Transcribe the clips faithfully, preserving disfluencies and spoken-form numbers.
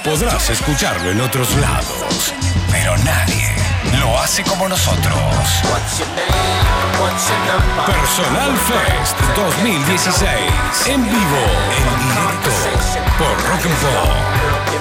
Podrás escucharlo en otros lados, pero nadie lo hace como nosotros. Personal Fest dos mil dieciséis. En vivo, en directo, por Rock and Pop.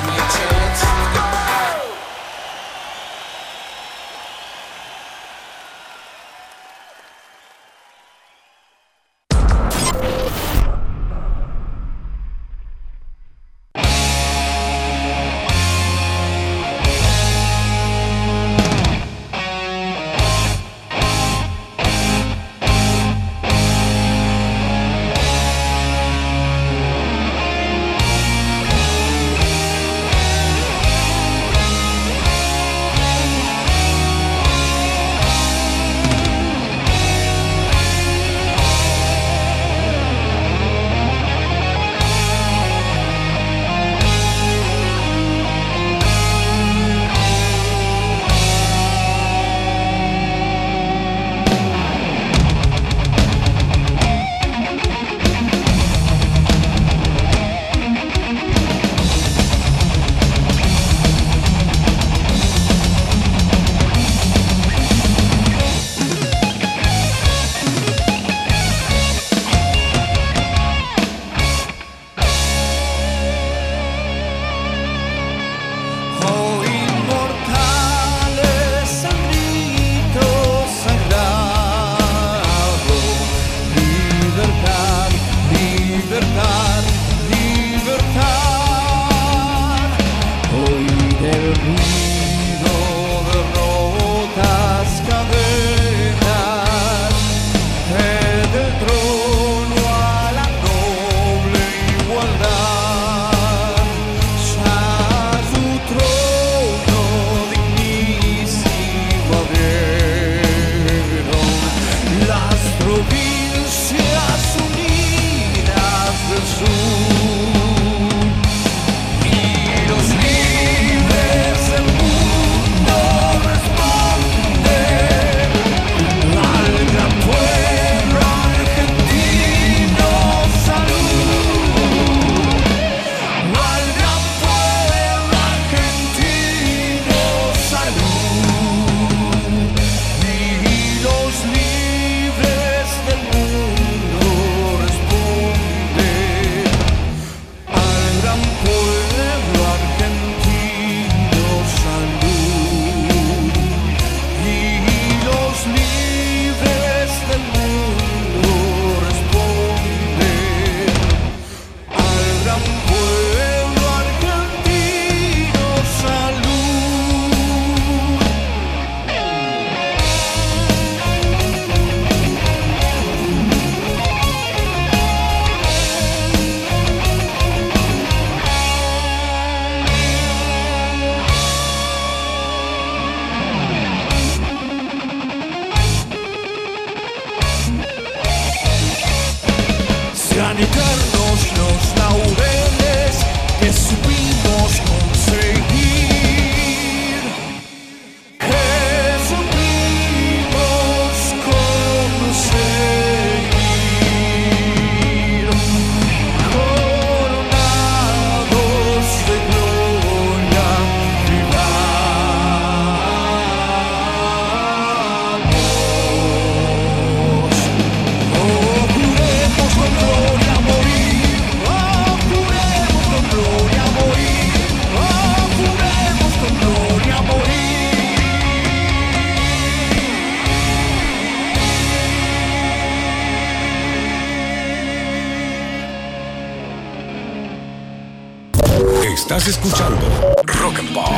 Estás escuchando Rock and Pop.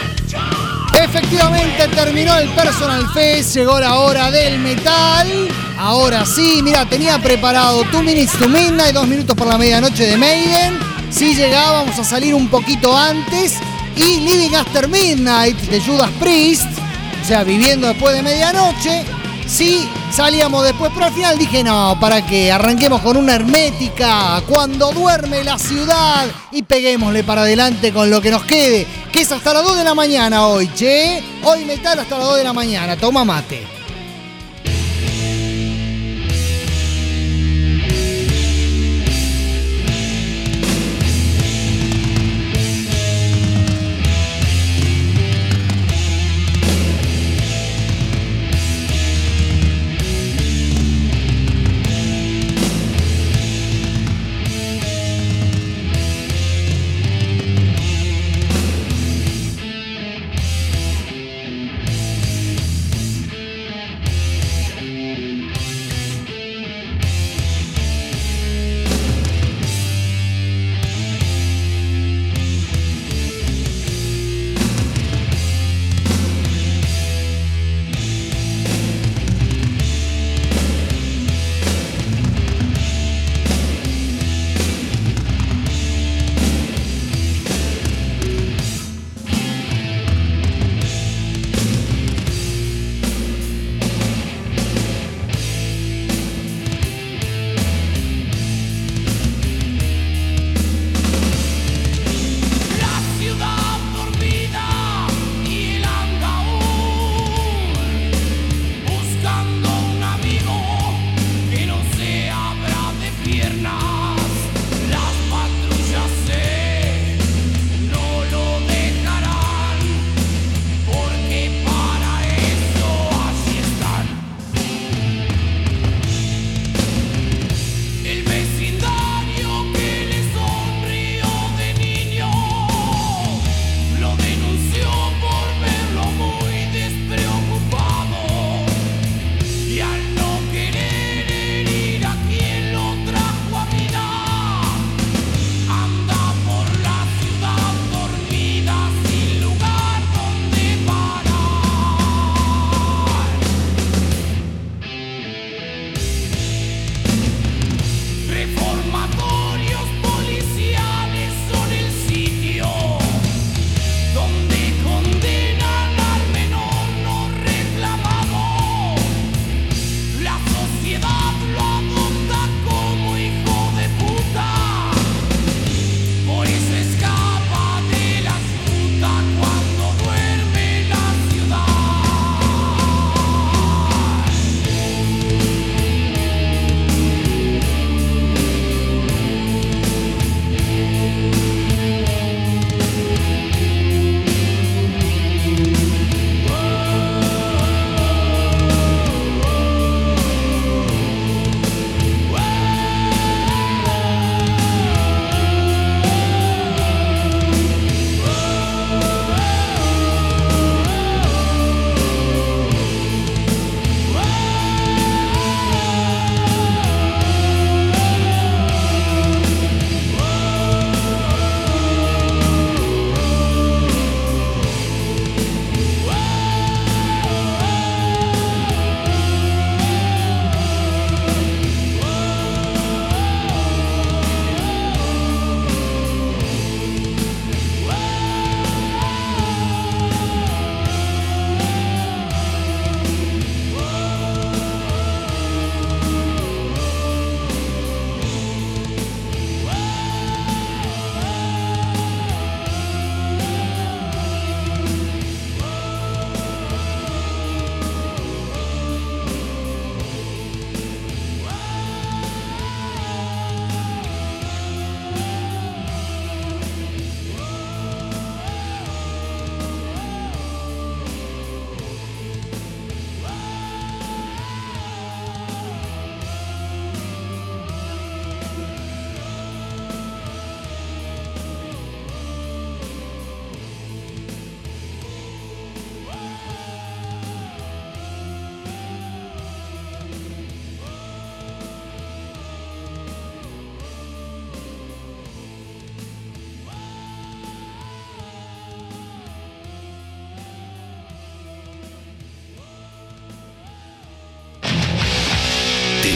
Efectivamente terminó el Personal Fest, llegó la hora del metal. Ahora sí, mira, tenía preparado Two Minutes to Midnight, dos minutos por la medianoche de Maiden. Si llegábamos a salir un poquito antes. Y Living After Midnight de Judas Priest. O sea, viviendo después de medianoche. Sí, salíamos después, pero al final dije no, ¿para qué? Arranquemos con una hermética, Cuando duerme la ciudad, y peguémosle para adelante con lo que nos quede, que es hasta las dos de la mañana hoy, che. Hoy metal hasta las dos de la mañana, toma mate.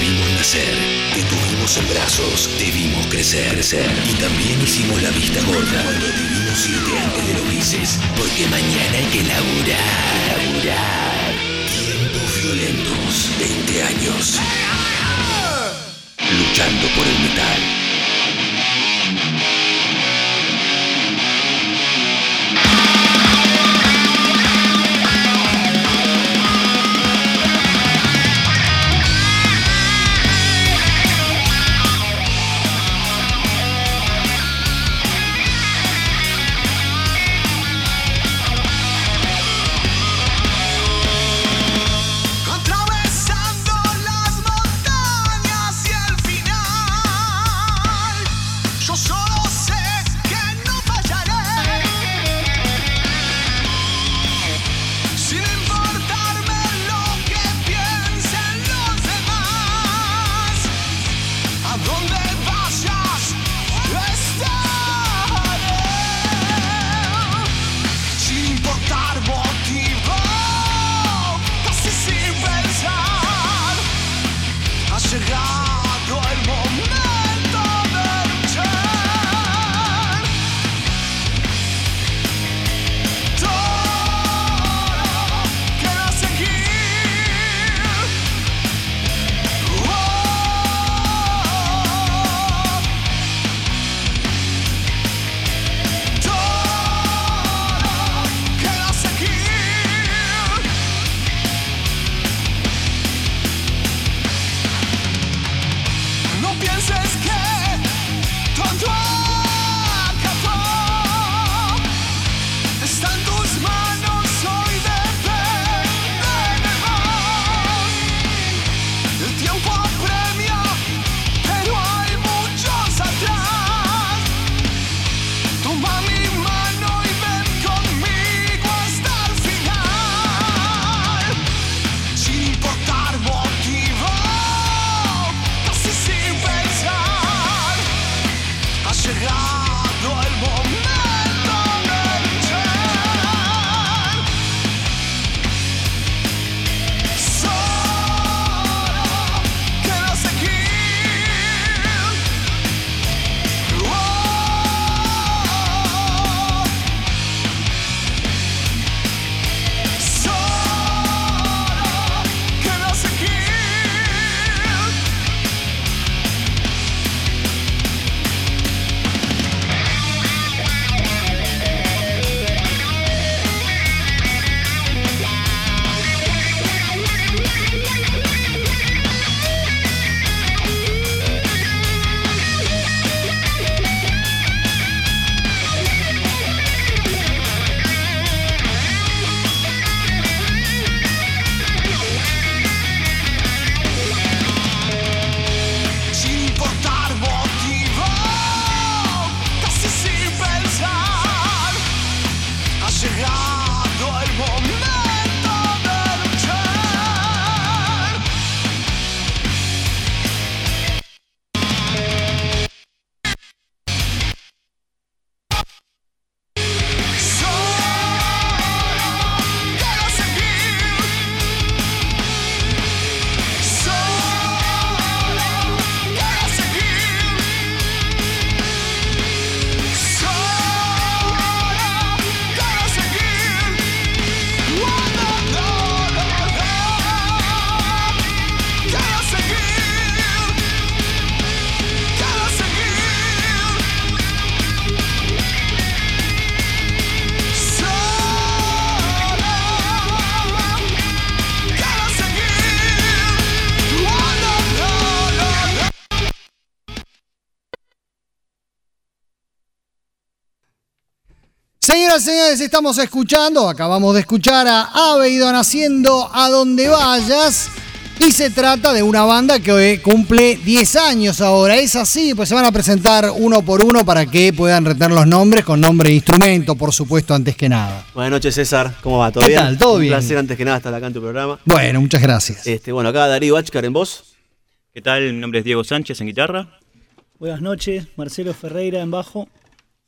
vimos nacer, te tuvimos en brazos, te vimos crecer, crecer. Y también hicimos la vista gorda cuando te vimos irte antes de los bices, porque mañana hay que laburar, laburar. Tiempos violentos, veinte años. Luchando por el metal. Señoras y señores, estamos escuchando, acabamos de escuchar a Abaddon haciendo A Donde Vayas. Y se trata de una banda que hoy cumple diez años ahora. Es así, pues se van a presentar uno por uno para que puedan retener los nombres con nombre e instrumento, por supuesto, antes que nada. Buenas noches, César. ¿Cómo va? ¿Todo ¿Qué bien? tal? ¿Todo bien? Un placer antes que nada estar acá en tu programa. Bueno, muchas gracias. Este, bueno, acá Darío Achcar en voz. ¿Qué tal? Mi nombre es Diego Sánchez en guitarra. Buenas noches, Marcelo Ferreira en bajo.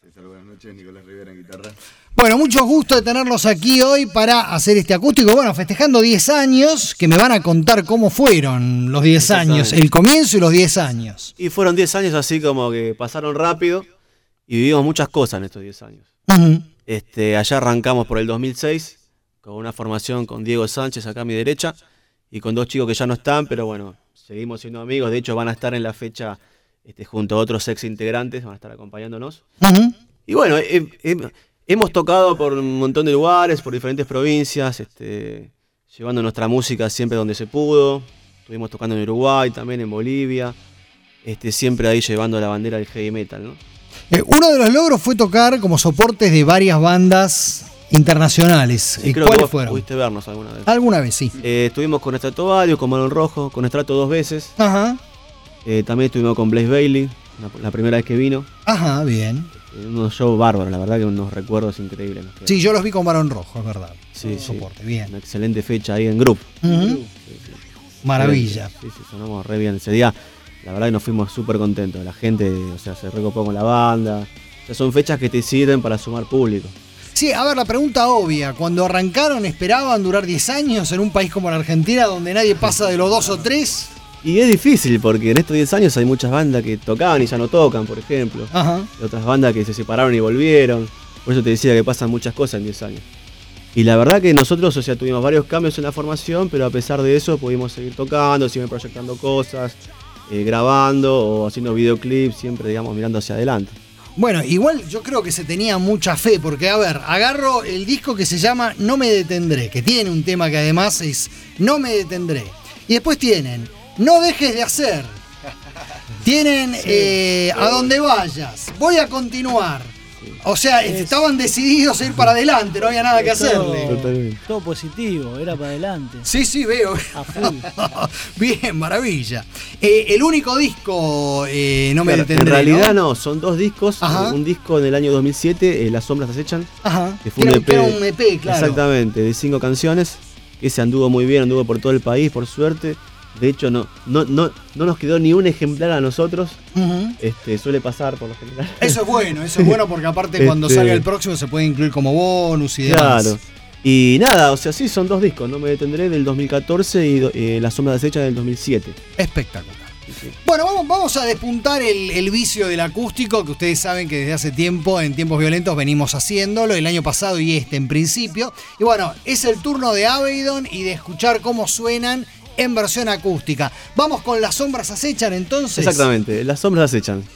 César, buenas noches. Nicolás Rivera en guitarra. Bueno, mucho gusto de tenerlos aquí hoy para hacer este acústico. Bueno, festejando diez años, que me van a contar cómo fueron los diez años, el comienzo y los diez años. Y fueron diez años así como que pasaron rápido y vivimos muchas cosas en estos diez años. Uh-huh. Este, allá arrancamos por el dos mil seis con una formación con Diego Sánchez acá a mi derecha y con dos chicos que ya no están, pero bueno, seguimos siendo amigos. De hecho, van a estar en la fecha este, junto a otros ex integrantes, van a estar acompañándonos. Uh-huh. Y bueno, he, he, hemos tocado por un montón de lugares, por diferentes provincias, este, llevando nuestra música siempre donde se pudo. Estuvimos tocando en Uruguay, también en Bolivia, este, siempre ahí llevando la bandera del heavy metal, ¿no? Eh, uno de los logros fue tocar como soportes de varias bandas internacionales. Sí, creo ¿Cuáles que vos fueron? pudiste vernos alguna vez. Alguna vez, sí. Eh, estuvimos con Estrato Vario, con Marón Rojo, con Estrato dos veces. Ajá. Eh, también estuvimos con Blaze Bailey, la, la primera vez que vino. Ajá, bien. Eh, unos shows bárbaros, la verdad que unos recuerdos increíbles. Nos Sí, yo los vi con Barón Rojo, es verdad. Sí, sí. Soporte, bien. Una excelente fecha ahí en Group. Uh-huh. Sí, sí. Maravilla. Sí, sí, sonamos re bien ese día. La verdad que nos fuimos súper contentos. La gente, o sea, se recopó con la banda. O sea, son fechas que te sirven para sumar público. Sí, a ver, la pregunta obvia. Cuando arrancaron, ¿esperaban durar diez años en un país como la Argentina, donde nadie pasa de los dos o tres? Y es difícil, porque en estos diez años hay muchas bandas que tocaban y ya no tocan, por ejemplo. Ajá. Y otras bandas que se separaron y volvieron. Por eso te decía que pasan muchas cosas en diez años. Y la verdad que nosotros, o sea, tuvimos varios cambios en la formación, pero a pesar de eso pudimos seguir tocando, seguir proyectando cosas, eh, grabando o haciendo videoclips, siempre, digamos, mirando hacia adelante. Bueno, igual yo creo que se tenía mucha fe, porque, a ver, agarro el disco que se llama No me detendré, que tiene un tema que además es No me detendré. Y después tienen No dejes de hacer. Tienen sí, eh, A donde vayas. Voy a continuar. O sea, es, estaban decididos a ir para adelante, no había nada que hacerle. Todo, todo positivo, era para adelante. Sí, sí, veo. A full. Bien, maravilla. Eh, el único disco, eh, No me claro, detendré, en realidad ¿no? no, son dos discos. Ajá. Un disco en el año dos mil siete, eh, Las sombras acechan. Ajá. Que fue que un era, E P. que era un E P, claro. Exactamente, de cinco canciones. Ese anduvo muy bien, anduvo por todo el país, por suerte. De hecho, no, no, no, no nos quedó ni un ejemplar a nosotros. Uh-huh. Este, suele pasar por lo general. Eso es bueno, eso es bueno porque aparte cuando Este... salga el próximo se puede incluir como bonus y demás. Claro. Y nada, o sea, sí, son dos discos. No me detendré del dos mil catorce y eh, La sombra deshecha del dos mil siete. Espectacular. Sí, sí. Bueno, vamos, vamos a despuntar el, el vicio del acústico, que ustedes saben que desde hace tiempo, en Tiempos Violentos, venimos haciéndolo, el año pasado y este en principio. Y bueno, es el turno de Abaddon y de escuchar cómo suenan en versión acústica. Vamos con Las sombras acechan entonces. Exactamente, Las sombras acechan.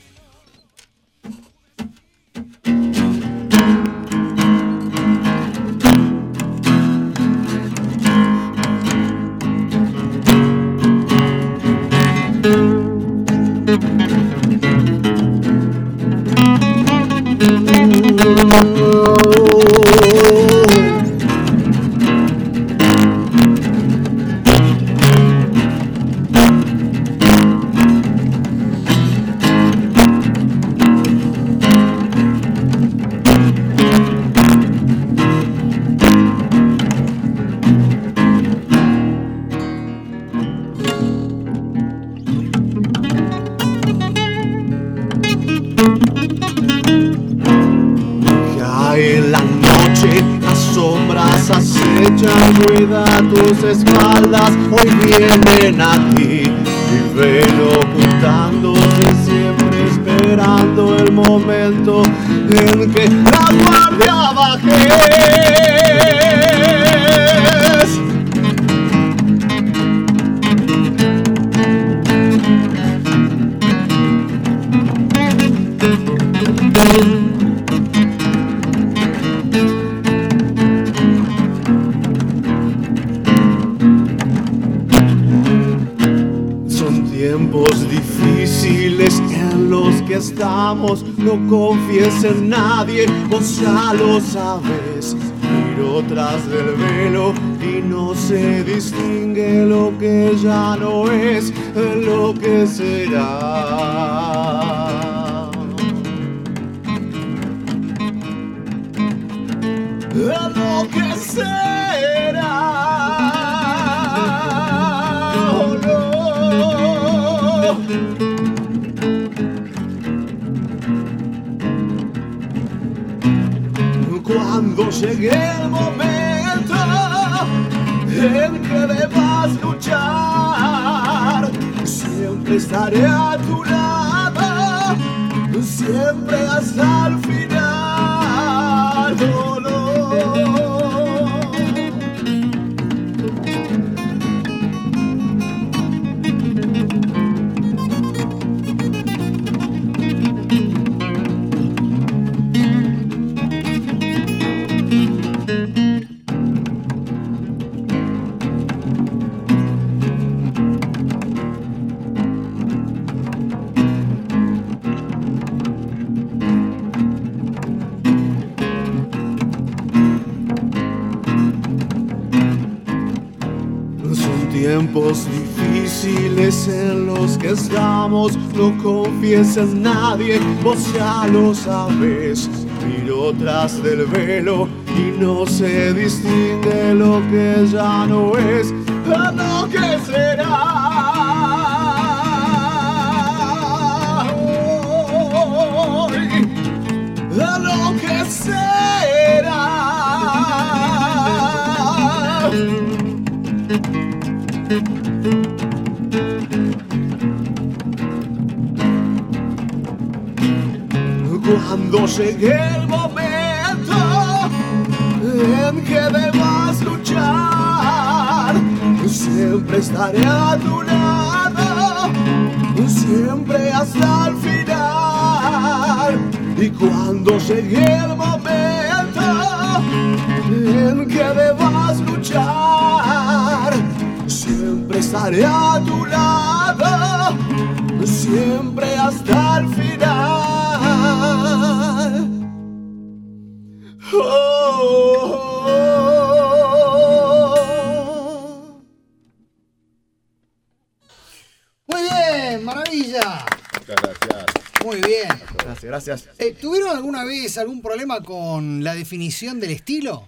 Cuida tus espaldas, hoy vienen a ti y ven ocultándose siempre esperando el momento en que la guardia bajes. Tiempos difíciles en los que estamos, no confíes en nadie, vos ya lo sabes. Miro tras del velo y no se distingue lo que ya no es, lo que será. Lo que será. siempre estaré a tu lado, siempre hasta el final. Oh, no. Tiempos difíciles en los que estamos, no confíes en nadie, vos ya lo sabes. Miro tras del velo y no se distingue lo que ya no es, a lo que será. Hoy, a lo que será. Cuando llegue el momento en que debas luchar, siempre estaré a tu lado, siempre hasta el final. Y cuando llegue el momento en que debas luchar, siempre estaré a tu lado, siempre hasta el final. Oh, oh, oh. Muy bien, maravilla. Muchas gracias. Muy bien. Gracias, gracias. Eh, ¿Tuvieron alguna vez algún problema con la definición del estilo?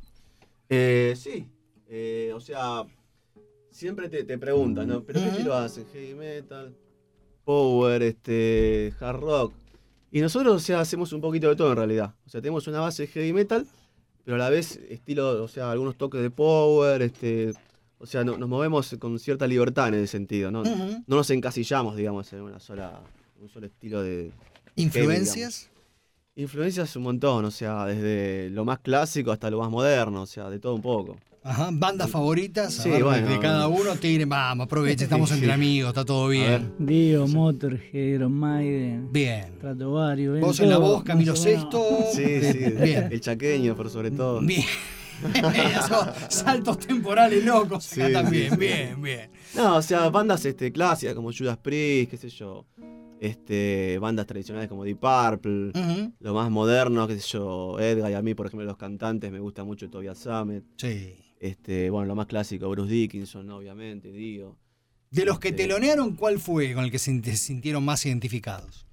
Eh, sí. Eh, o sea, siempre te, te preguntan, ¿no? ¿Pero qué Uh-huh. estilo hacen? Heavy metal, power, este, hard rock. Y nosotros, o sea, hacemos un poquito de todo en realidad. O sea, tenemos una base de heavy metal, pero a la vez estilo, o sea, algunos toques de power, este, o sea, no, nos movemos con cierta libertad en ese sentido, ¿no? Uh-huh. No nos encasillamos, digamos, en una sola, un solo estilo de ¿Influencias? heavy, influencias un montón, o sea, desde lo más clásico hasta lo más moderno, o sea, de todo un poco. Ajá, bandas favoritas. Sí, a ver, bueno. de cada uno, tiren, vamos, aprovechen, estamos Sí. entre amigos, está todo bien. Dio, Motorhead, Iron Maiden, Bien. Stratovarius. bien, Vos en la todo, voz, Camilo más o menos. Sesto. Sí, sí, Bien. el chaqueño, por sobre todo. Bien. Esos saltos temporales locos. Sí, acá también, sí, sí. bien, bien. No, o sea, bandas este, clásicas como Judas Priest, qué sé yo. Este, bandas tradicionales como Deep Purple. Uh-huh. Lo más moderno, qué sé yo, Edgar y a mí, por ejemplo, los cantantes, me gusta mucho Tobias Sammet. Sí. Este, bueno, lo más clásico, Bruce Dickinson, ¿no? Obviamente, Dio. De los que Este, telonearon, ¿cuál fue con el que se sintieron más identificados?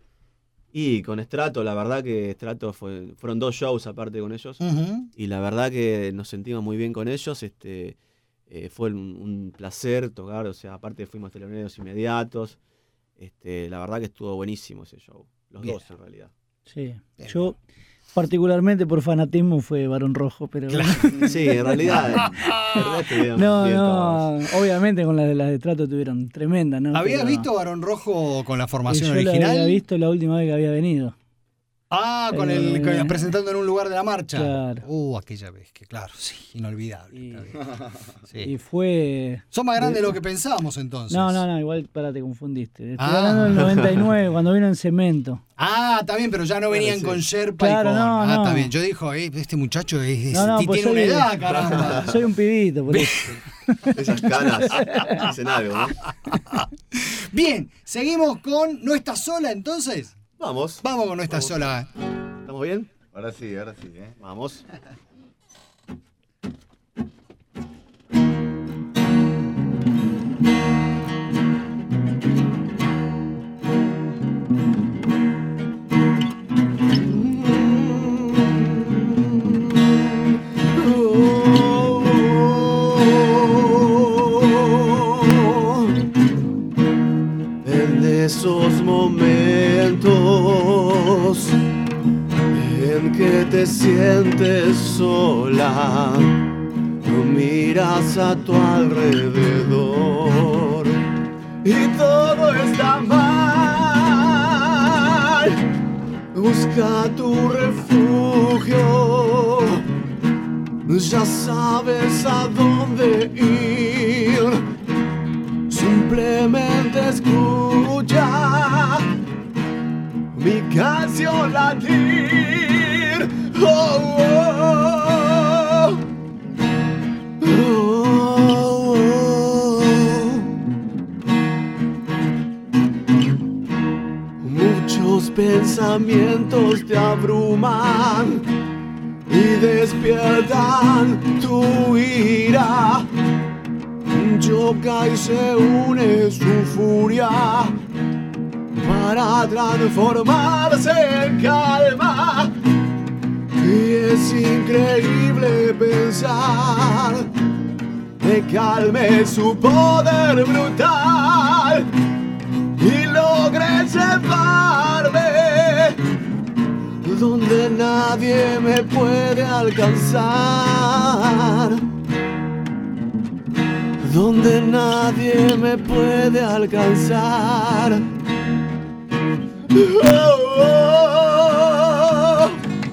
Y con Strato, la verdad que Strato fue, fueron dos shows aparte con ellos. Uh-huh. Y la verdad que nos sentimos muy bien con ellos. Este, eh, fue un, un placer tocar, o sea, aparte fuimos teloneros inmediatos. Este, la verdad que estuvo buenísimo ese show. Los Bien. dos en realidad. Sí. Bien. Yo, particularmente por fanatismo, fue Barón Rojo, pero. Sí, en realidad. en realidad estuvieron No, bien no, todos. obviamente con las de las de Trato tuvieron tremenda, ¿no? ¿Habías Pero- visto Barón Rojo con la y formación yo lo original? había visto la última vez que había venido. Ah, con el Eh, con- presentando en un lugar de la marcha. Claro. Uh, aquella vez, que claro, sí, inolvidable. Y, está bien. Sí. y fue. Son más grandes de lo que pensábamos entonces. No, no, no, igual para te confundiste. Estoy Ah. hablando del noventa y nueve, cuando vino en Cemento. Ah, está bien, pero ya no venían sí. con Sherpa Claro, y con. no, ah, no. está bien. Yo dijo, eh, este muchacho es, es- No, no, ti- pues tiene una soy- edad, caramba. Soy un pibito, por eso. Esas caras dicen algo, ¿no? Bien, seguimos con No Estás Sola entonces. Vamos. Vamos con No Estás Sola. ¿Estamos bien? Ahora sí, ahora sí, ¿eh? Vamos. En esos momentos en que te sientes sola, miras a tu alrededor y todo está mal. Busca tu refugio, ya sabes a dónde ir. Simplemente escucha mi canción latir. Oh, oh, oh, oh, oh. Muchos pensamientos te abruman y despiertan tu ira. Yokai se une su furia para transformarse en calma. Y es increíble pensar que calme su poder brutal y logre llevarme donde nadie me puede alcanzar. Donde nadie me puede alcanzar. Oh, oh, oh.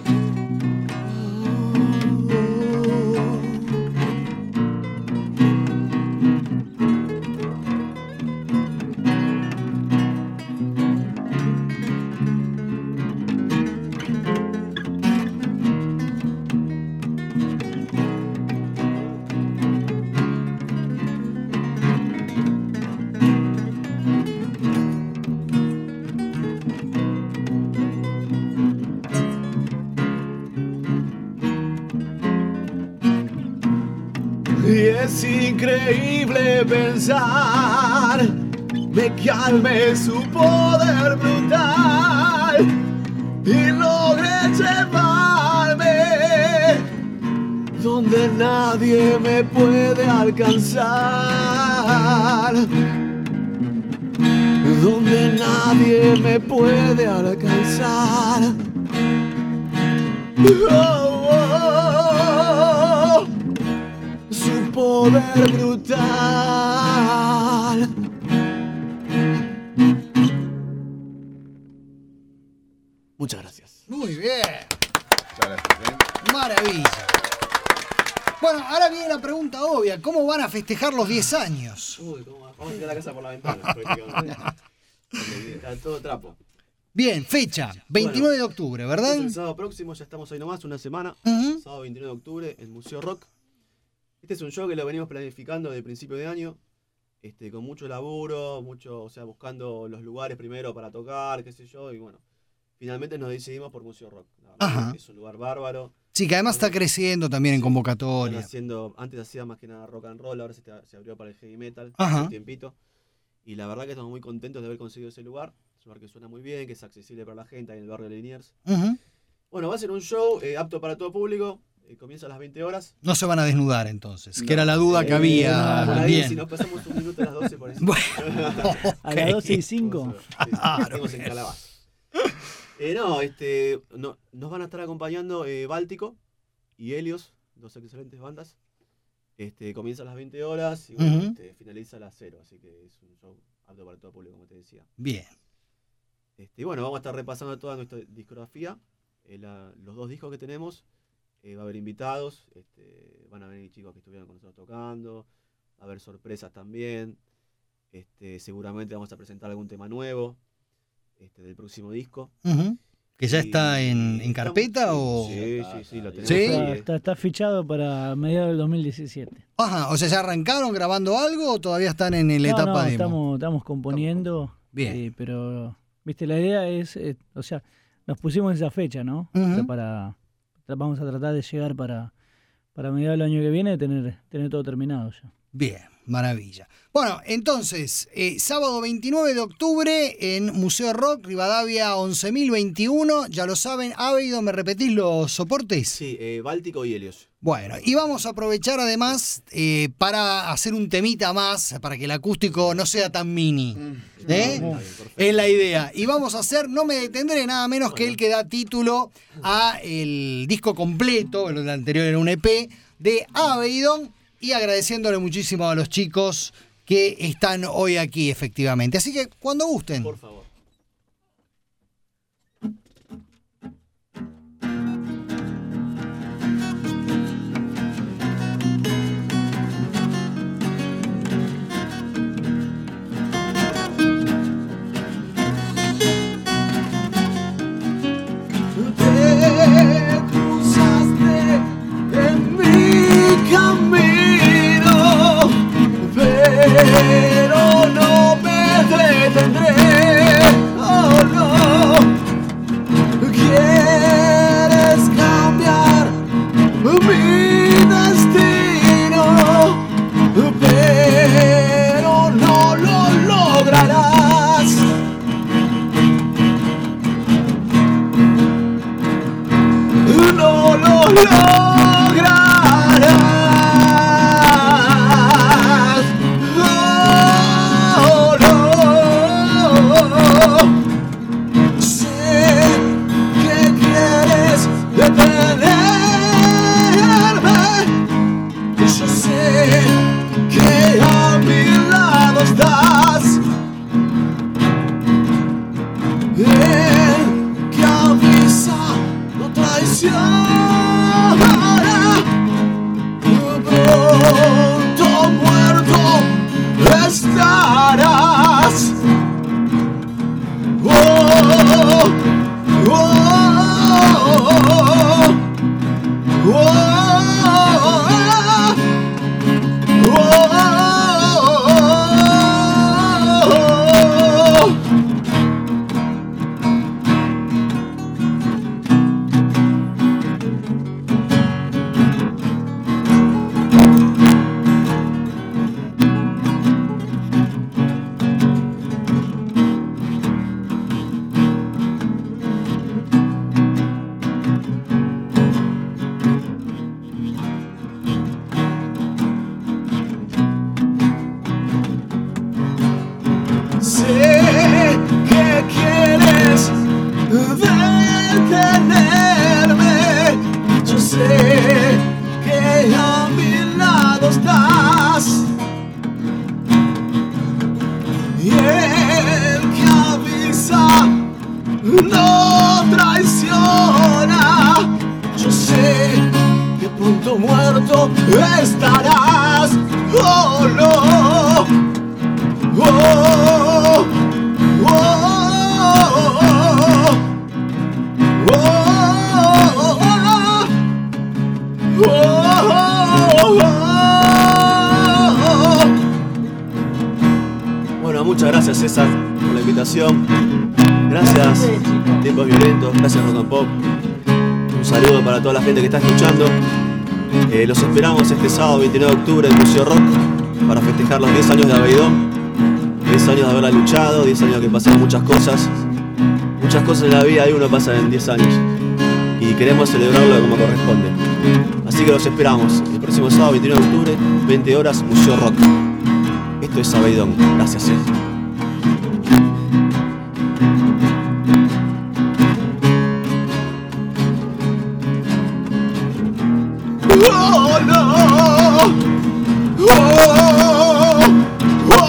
Y es increíble pensar me calme su poder brutal y logre llevarme donde nadie me puede alcanzar. Donde nadie me puede alcanzar. Oh, oh, oh. Su poder brutal. Muchas gracias. Muy bien. Muchas gracias, ¿eh? Maravilla. Bueno, ahora viene la pregunta obvia. ¿Cómo van a festejar los diez años? Uy, ¿cómo va? Vamos a tirar la casa por la ventana, prácticamente. Está todo trapo. Bien, fecha, veintinueve de octubre, ¿verdad? El sábado próximo, ya estamos ahí nomás, una semana. Uh-huh. Sábado veintinueve de octubre, en Museo Rock. Este es un show que lo venimos planificando desde principio de año. Este, con mucho laburo, mucho, o sea, buscando los lugares primero para tocar, qué sé yo, y bueno. Finalmente nos decidimos por Museo Rock. La verdad Ajá. que es un lugar bárbaro. Sí, que además está creciendo también en Sí, convocatoria. están haciendo, antes hacía más que nada rock and roll, ahora se, se abrió para el heavy metal Ajá. hace un tiempito. Y la verdad que estamos muy contentos de haber conseguido ese lugar. Es un lugar que suena muy bien, que es accesible para la gente ahí en el barrio de Liniers. Uh-huh. Bueno, va a ser un show eh, apto para todo público. Eh, comienza a las veinte horas. No se van a desnudar entonces, que No. era la duda que Eh, había. por ahí, Bien. si nos pasamos un minuto a las doce por eso. Bueno, A las doce y cinco. Sí, estamos en Calabaza. Eh, no, este, no, nos van a estar acompañando eh, Báltico y Helios, dos excelentes bandas. Este, comienza a las veinte horas y bueno, Ujú. este, finaliza a las cero, así que es un show apto para todo público, como te decía. bien. Este, y bueno, vamos a estar repasando toda nuestra discografía, eh, la- los dos discos que tenemos. Eh, va a haber invitados, este, van a venir chicos que estuvieron con nosotros tocando, va a haber sorpresas también. Este, seguramente vamos a presentar algún tema nuevo este, del próximo disco. Uh-huh. ¿Que ya Y está en, en carpeta estamos- o...? Sí, sí, sí, lo tenemos. ¿Sí? ahí, Está, eh. está- está fichado para mediados del dos mil diecisiete. Ajá, o sea, ¿ya arrancaron grabando algo o todavía están en la No, etapa no, demo? estamos, estamos componiendo. Bien. eh, pero, viste, la idea es, eh, o sea, nos pusimos esa fecha, ¿no? Ujú. O sea, para, tra- vamos a tratar de llegar para, para mediados del año que viene, tener, tener todo terminado ya. Bien, maravilla. Bueno, entonces, eh, sábado veintinueve de octubre en Museo Rock, Rivadavia once mil veintiuno, ya lo saben. Ávido, ¿me repetís los soportes? Sí, eh, Báltico y Helios. Bueno, y vamos a aprovechar además eh, para hacer un temita más, para que el acústico no sea tan mini. ¿Eh? Está bien, perfecto. Es la idea. Y vamos a hacer, no me detendré, nada menos que el que da título a el disco completo, el anterior era un E P, de Avedon, y agradeciéndole muchísimo a los chicos que están hoy aquí, efectivamente. Así que cuando gusten. Por favor. Te cruzaste en mi camino, pero no me detendré. Oh no, quieres cambiar mi destino, pero no lo lograrás. No lo lograrás. Oh, no. Sé que quieres detenerme. Yo sé que a mi lado estás. El que avisa no traiciona. Pronto muerto estarás. Oh, oh, oh, sé que quieres detenerme. Yo sé que a mi lado estás. Y el que avisa no traiciona. Yo sé que pronto muerto estarás. Oh no. Oh, oh, oh, oh, oh. Bueno, muchas gracias César por la invitación. Gracias Tiempos Violentos, gracias Rock and Pop. Un saludo para toda la gente que está escuchando. Eh, los esperamos este sábado veintinueve de octubre en el Museo Rock para festejar los diez años de Abeidón. diez años de haberla luchado, diez años que pasaron muchas cosas. Muchas cosas en la vida y uno pasa en diez años. Y queremos celebrarlo como corresponde. Así que los esperamos el próximo sábado veintinueve de octubre, veinte horas, Museo Rock. Esto es Abeidón. Gracias. Eh. Oh no. Oh, oh,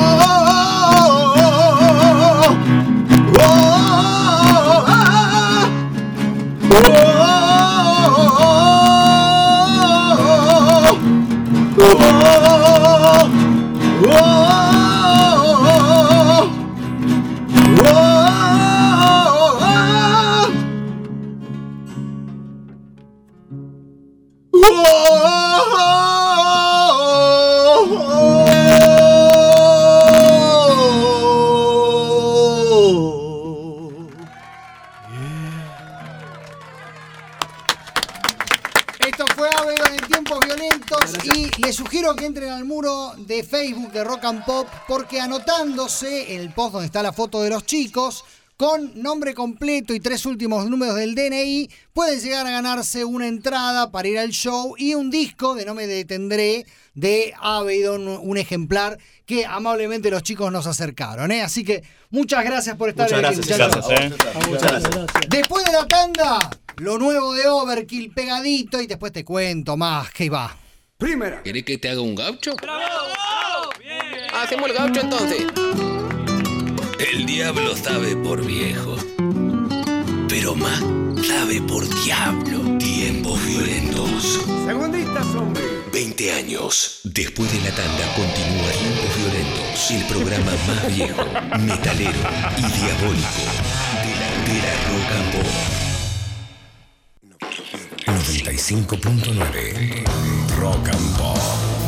que entren al muro de Facebook de Rock and Pop, porque anotándose en el post donde está la foto de los chicos con nombre completo y tres últimos números del D N I, pueden llegar a ganarse una entrada para ir al show y un disco de No Me Detendré de Abeidón, un ejemplar que amablemente los chicos nos acercaron, ¿eh? Así que muchas gracias por estar muchas aquí. Gracias, muchas gracias, ¿eh? Muchas gracias. Después de la tanda, lo nuevo de Overkill pegadito y después te cuento más que va. Primera. ¿Querés que te haga un gaucho? ¡Bravo! ¡Bien! Hacemos el gaucho entonces. El diablo sabe por viejo, pero más sabe por diablo. Tiempos violentos. Segundistas, hombre. veinte años. Después de la tanda continúa Tiempos Violentos, el programa más viejo, metalero y diabólico de la, de la rock and pop. noventa y cinco punto nueve Rock and Pop.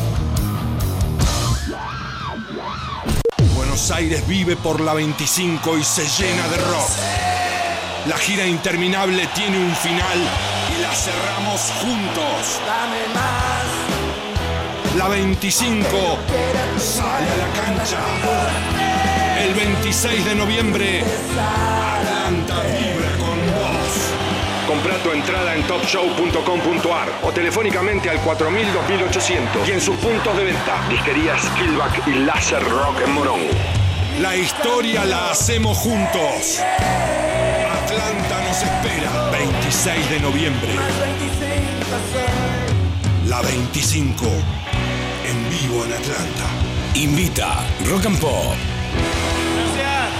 Buenos Aires vive por la veinticinco y se llena de rock. La gira interminable tiene un final y la cerramos juntos. Dame más. La veinticinco sale a la cancha. El veintiséis de noviembre, Atlanta vibra con vos. Comprá tu entrada en top show punto com punto a r o telefónicamente al cuatro mil, dos mil ochocientos y en sus puntos de venta. Disquerías Skillback y Láser Rock en Morón. La historia la hacemos juntos. Atlanta nos espera. veintiséis de noviembre. La veinticinco. En vivo en Atlanta. Invita Rock and Pop. Gracias.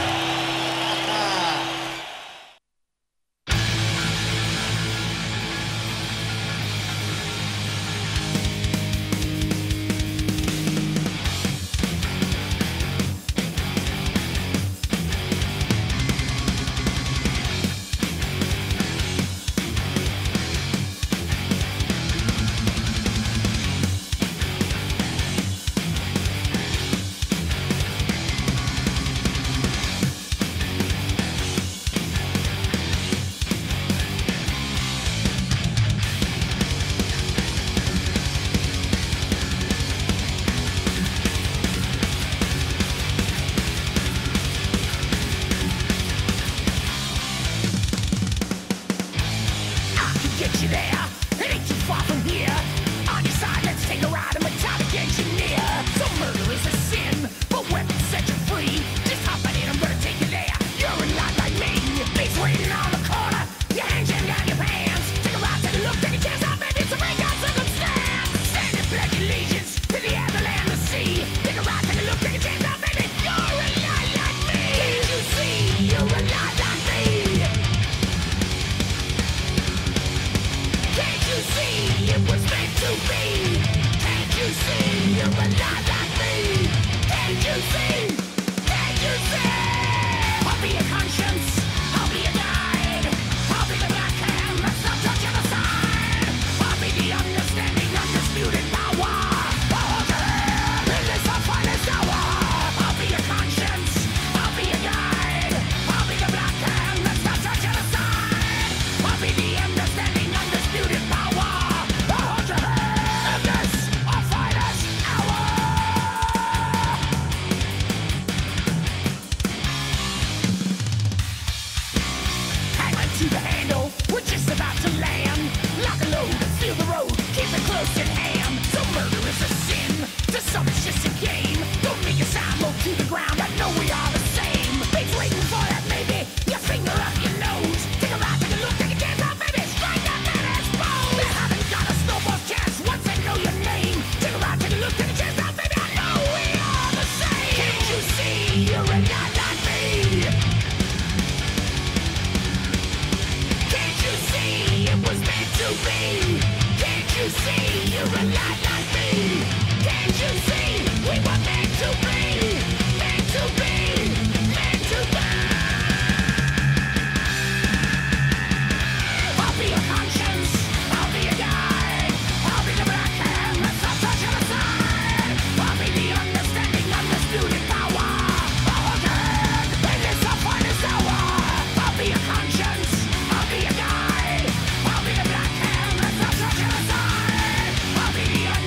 I'll be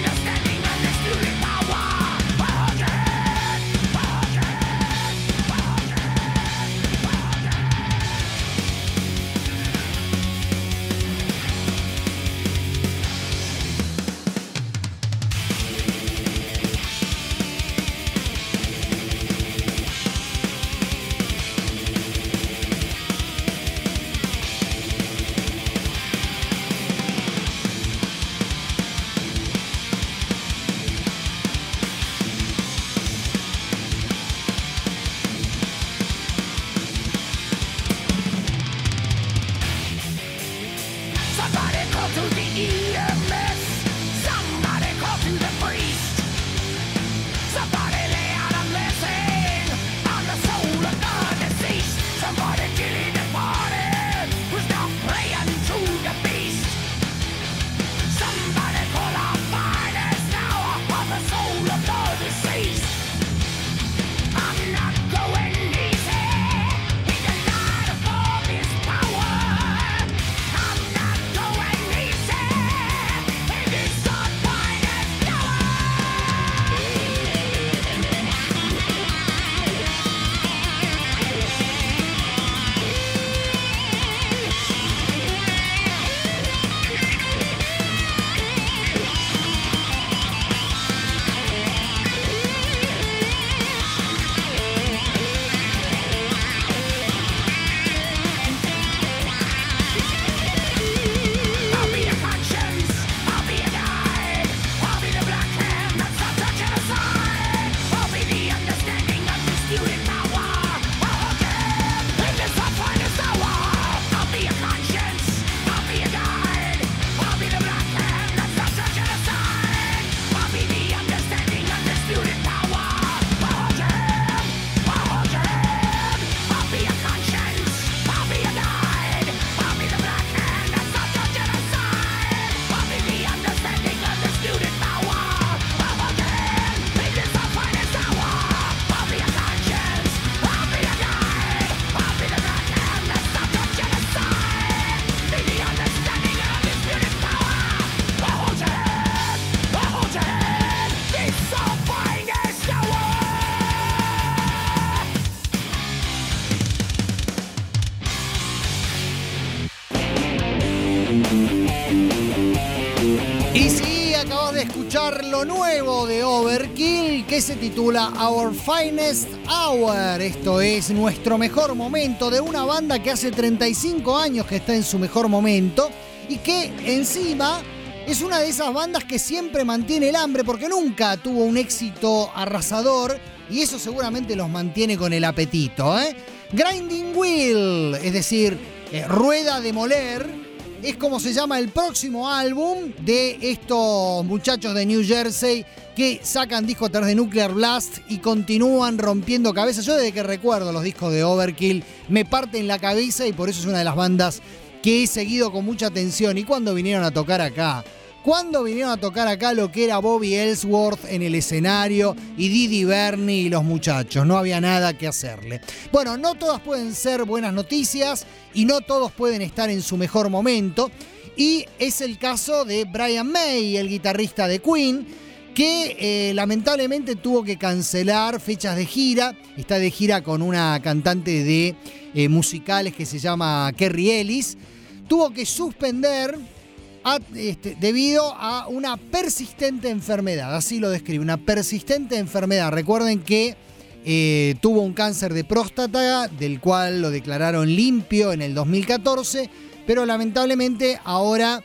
escuchar lo nuevo de Overkill, que se titula Our Finest Hour. Esto es nuestro mejor momento de una banda que hace treinta y cinco años que está en su mejor momento y que encima es una de esas bandas que siempre mantiene el hambre porque nunca tuvo un éxito arrasador y eso seguramente los mantiene con el apetito, ¿eh? Grinding Wheel, es decir, eh, rueda de moler, es como se llama el próximo álbum de estos muchachos de New Jersey que sacan discos tras de Nuclear Blast y continúan rompiendo cabezas. Yo desde que recuerdo los discos de Overkill me parten la cabeza y por eso es una de las bandas que he seguido con mucha atención. ¿Y cuando vinieron a tocar acá? Cuando vinieron a tocar acá lo que era Bobby Ellsworth en el escenario y Didi Bernie y los muchachos? No había nada que hacerle. Bueno, no todas pueden ser buenas noticias y no todos pueden estar en su mejor momento. Y es el caso de Brian May, el guitarrista de Queen, que eh, lamentablemente tuvo que cancelar fechas de gira. Está de gira con una cantante de eh, musicales que se llama Kerry Ellis. Tuvo que suspender A, este, debido a una persistente enfermedad, así lo describe, una persistente enfermedad. Recuerden que eh, tuvo un cáncer de próstata, del cual lo declararon limpio en el dos mil catorce, pero lamentablemente ahora,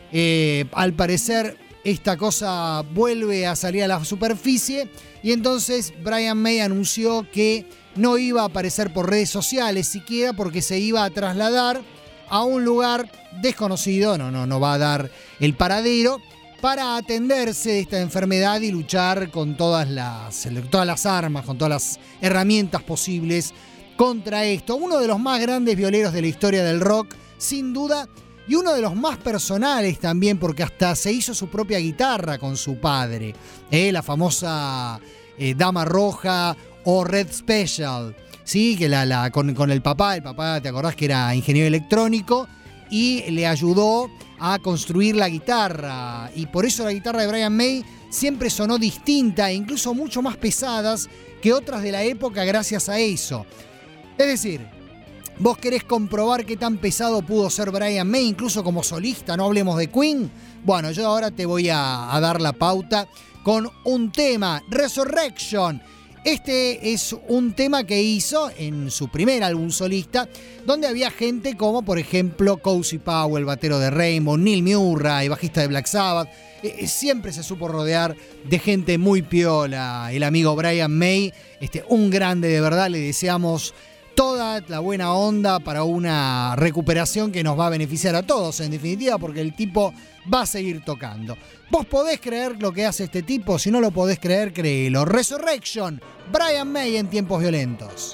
eh, al parecer, esta cosa vuelve a salir a la superficie y entonces Brian May anunció que no iba a aparecer por redes sociales siquiera porque se iba a trasladar a un lugar desconocido, no, no, no va a dar el paradero, para atenderse de esta enfermedad y luchar con todas las, todas las armas, con todas las herramientas posibles contra esto. Uno de los más grandes violeros de la historia del rock, sin duda, y uno de los más personales también, porque hasta se hizo su propia guitarra con su padre, ¿eh? La famosa eh, Dama Roja o Red Special. Sí, que la, la, con, con el papá, el papá, ¿te acordás que era ingeniero electrónico? Y le ayudó a construir la guitarra. Y por eso la guitarra de Brian May siempre sonó distinta e incluso mucho más pesadas que otras de la época gracias a eso. Es decir, vos querés comprobar qué tan pesado pudo ser Brian May, incluso como solista, no hablemos de Queen. Bueno, yo ahora te voy a, a dar la pauta con un tema, Resurrection. Este es un tema que hizo en su primer álbum solista, donde había gente como, por ejemplo, Cozy Powell, batero de Rainbow, Neil Murray, bajista de Black Sabbath. Eh, siempre se supo rodear de gente muy piola. El amigo Brian May, este, un grande de verdad, le deseamos toda la buena onda para una recuperación que nos va a beneficiar a todos, en definitiva, porque el tipo va a seguir tocando. Vos podés creer lo que hace este tipo, si no lo podés creer, créelo. Resurrection, Brian May en Tiempos Violentos.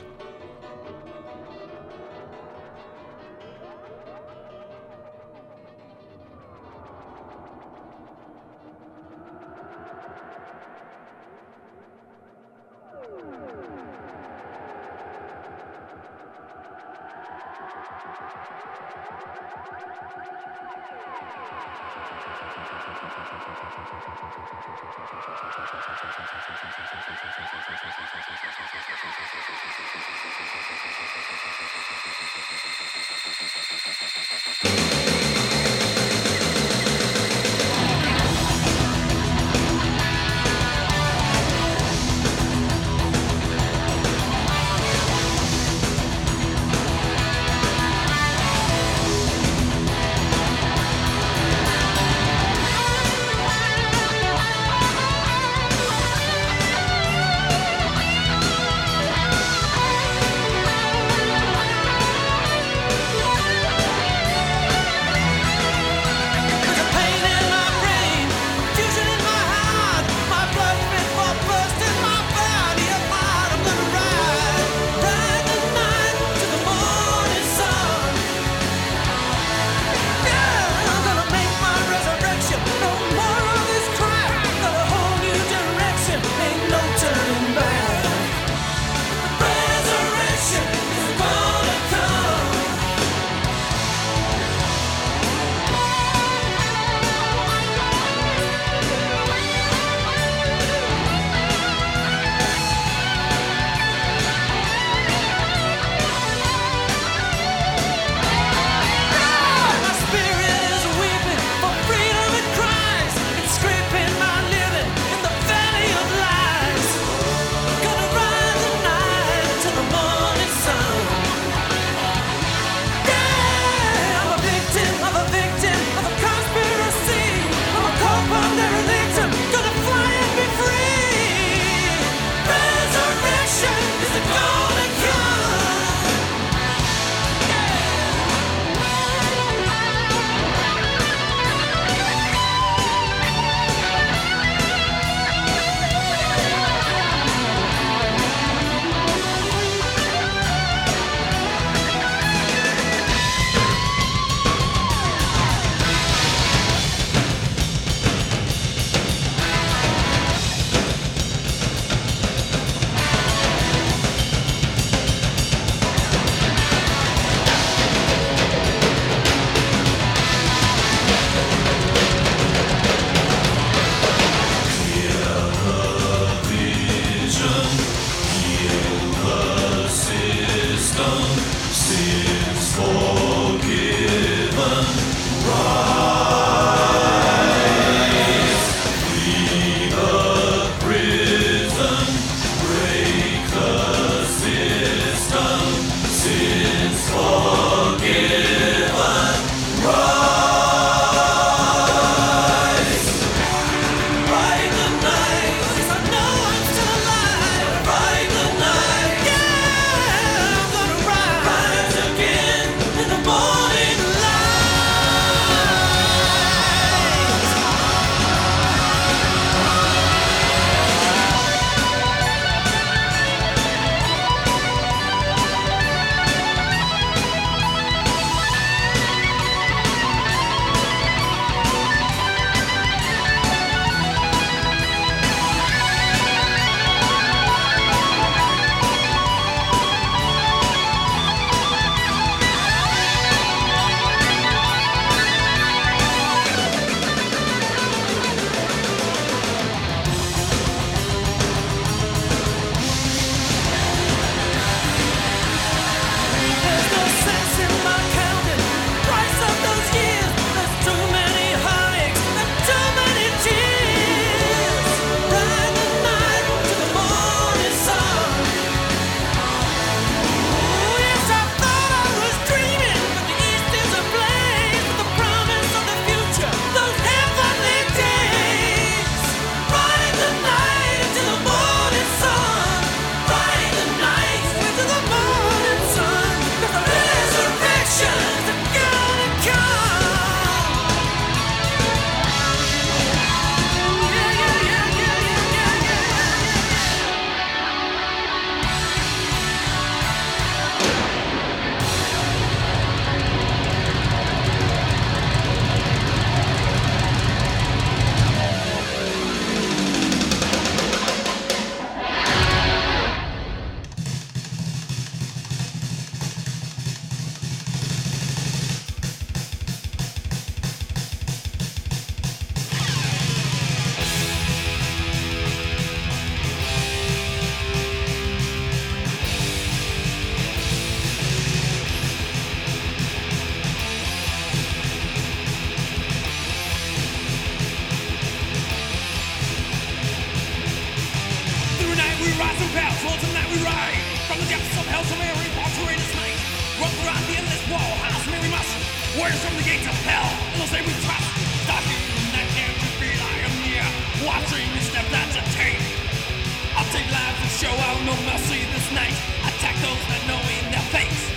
Prayers from the gates of hell, and those say we trust. Stalking the night, can't you feel I am near? Watching the step that you take. I'll take lives and show out no mercy this night. Attack those not knowing their face.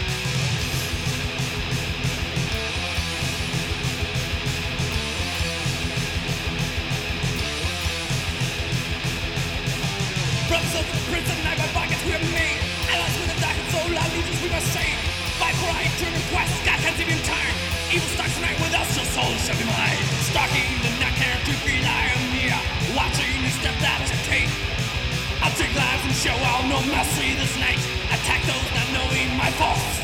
Brothers of the prince and knife by pockets we have made. Allies with a dark and soul, our legions we must save. Fight for our eternal quest, God can't even time. Evil stalks tonight with us, your soul shall be mine. Stalking the night, care to feel I am near. Watching the step that you take. I'll take lives and show out no mercy this night. Attack those not knowing my force.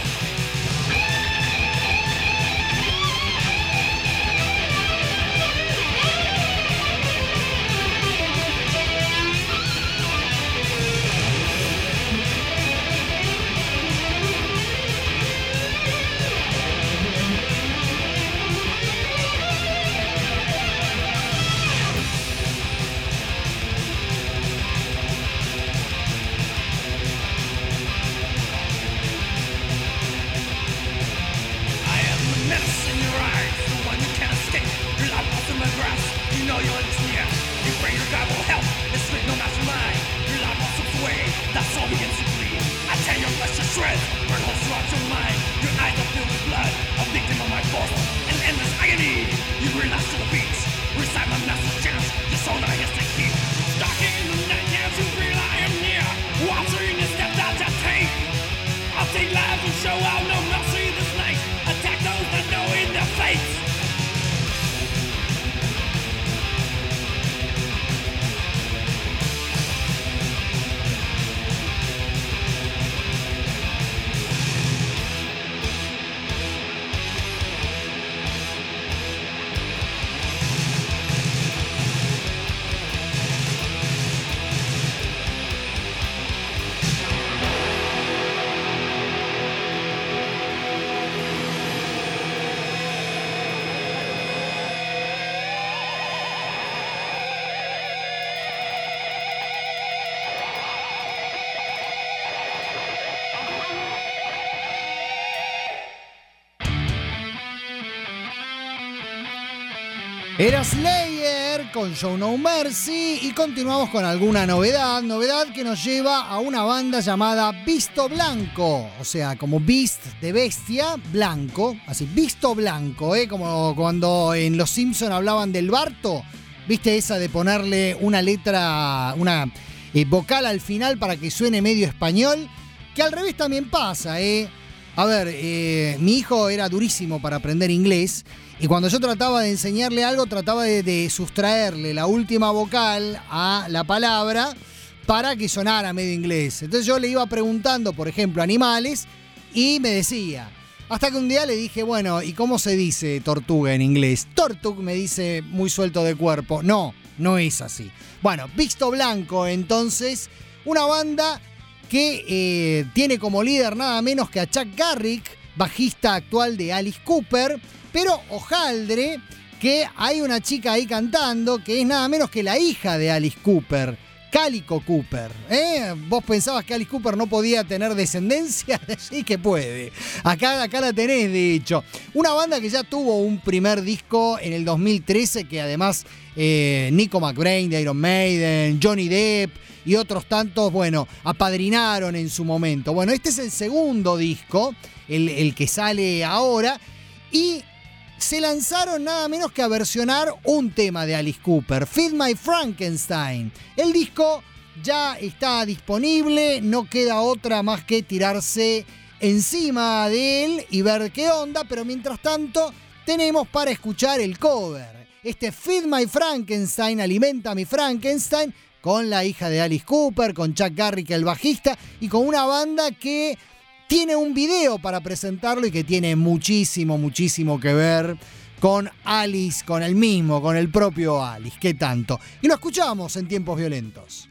Era Slayer con Show No Mercy y continuamos con alguna novedad, novedad que nos lleva a una banda llamada Visto Blanco, o sea, como Beast de bestia, blanco, así, Visto Blanco, ¿eh? Como cuando en Los Simpson hablaban del Barto, ¿viste esa de ponerle una letra, una eh, vocal al final para que suene medio español? Que al revés también pasa, ¿eh? A ver, eh, mi hijo era durísimo para aprender inglés y cuando yo trataba de enseñarle algo, trataba de, de sustraerle la última vocal a la palabra para que sonara medio inglés. Entonces yo le iba preguntando, por ejemplo, animales y me decía. Hasta que un día le dije, bueno, ¿y cómo se dice tortuga en inglés? Tortug me dice muy suelto de cuerpo. No, no es así. Bueno, Visto Blanco, entonces, una banda que eh, tiene como líder nada menos que a Chuck Garrick, bajista actual de Alice Cooper, pero hojaldre que hay una chica ahí cantando que es nada menos que la hija de Alice Cooper, Calico Cooper. ¿eh? ¿Vos pensabas que Alice Cooper no podía tener descendencia? Sí que puede. Acá, acá la tenés, de hecho. Una banda que ya tuvo un primer disco en el dos mil trece, que además eh, Nico McBrain de Iron Maiden, Johnny Depp y otros tantos, bueno, apadrinaron en su momento. Bueno, este es el segundo disco, el, el que sale ahora, y se lanzaron nada menos que a versionar un tema de Alice Cooper, Feed My Frankenstein. El disco ya está disponible, no queda otra más que tirarse encima de él y ver qué onda, pero mientras tanto tenemos para escuchar el cover. Este Feed My Frankenstein, Alimenta mi Frankenstein, con la hija de Alice Cooper, con Chuck Garrick el bajista y con una banda que tiene un video para presentarlo y que tiene muchísimo, muchísimo que ver con Alice, con el mismo, con el propio Alice. ¿Qué tanto? Y lo escuchamos en Tiempos Violentos.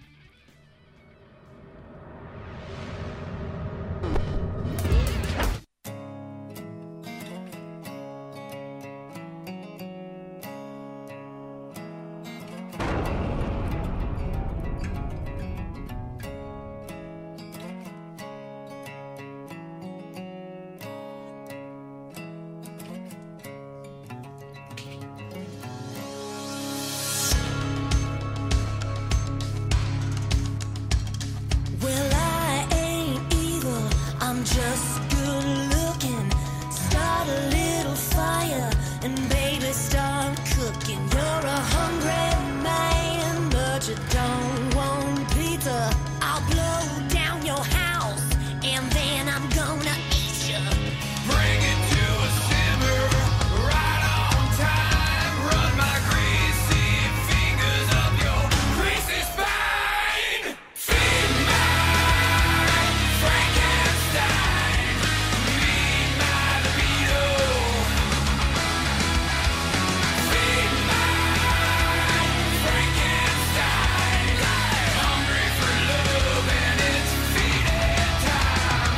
just good looking. Start a little fire and baby start cooking. You're a hungry man, but you don't want pizza. I'll blow down your house and then I'm gonna eat you. Bring it to a simmer, right on time. Run my greasy fingers up your greasy spine. Feed my Frankenstein. Feed my libido. Feed my Frankenstein. Hungry for love and it's feeding time.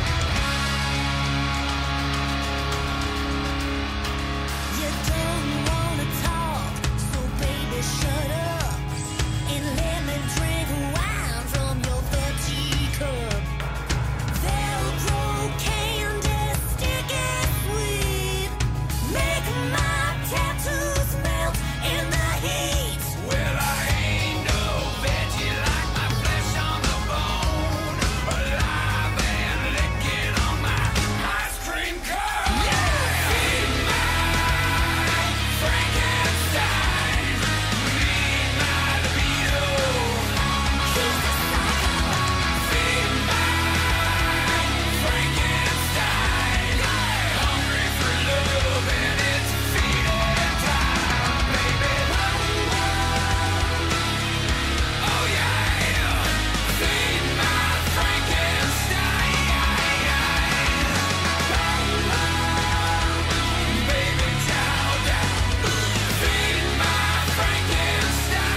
You don't wanna talk, so baby shut up and let me drink wine from your dirty cup. Velcro candy, sticky sweet, make my tattoos melt in the heat. Well, I ain't no veggie like my flesh on the bone. Alive and licking on my ice cream cone. Feed my Frankenstein. Feed my libido. Feed my Frankenstein. Hungry for love and it's feeding time, baby. Oh yeah, feed my Frankenstein. Baby, chow down. Feed my Frankenstein.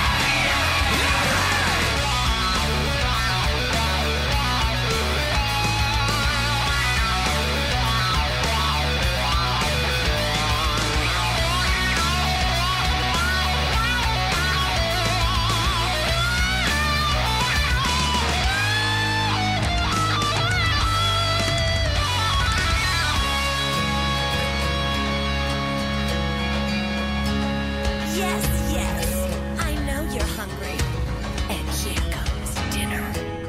Yes, yes, I know you're hungry. And here comes dinner.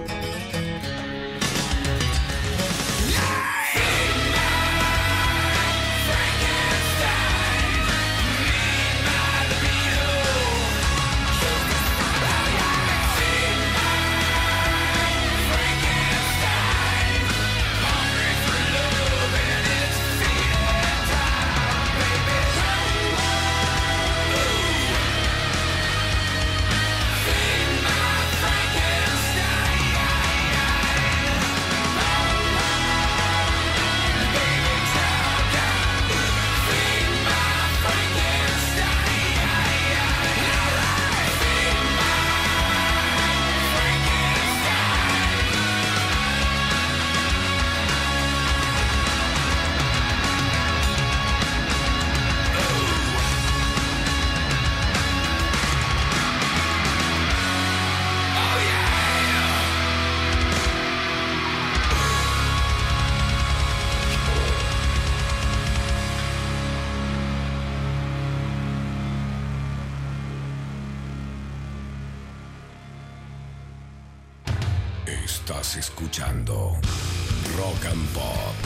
Estás escuchando Rock and Pop.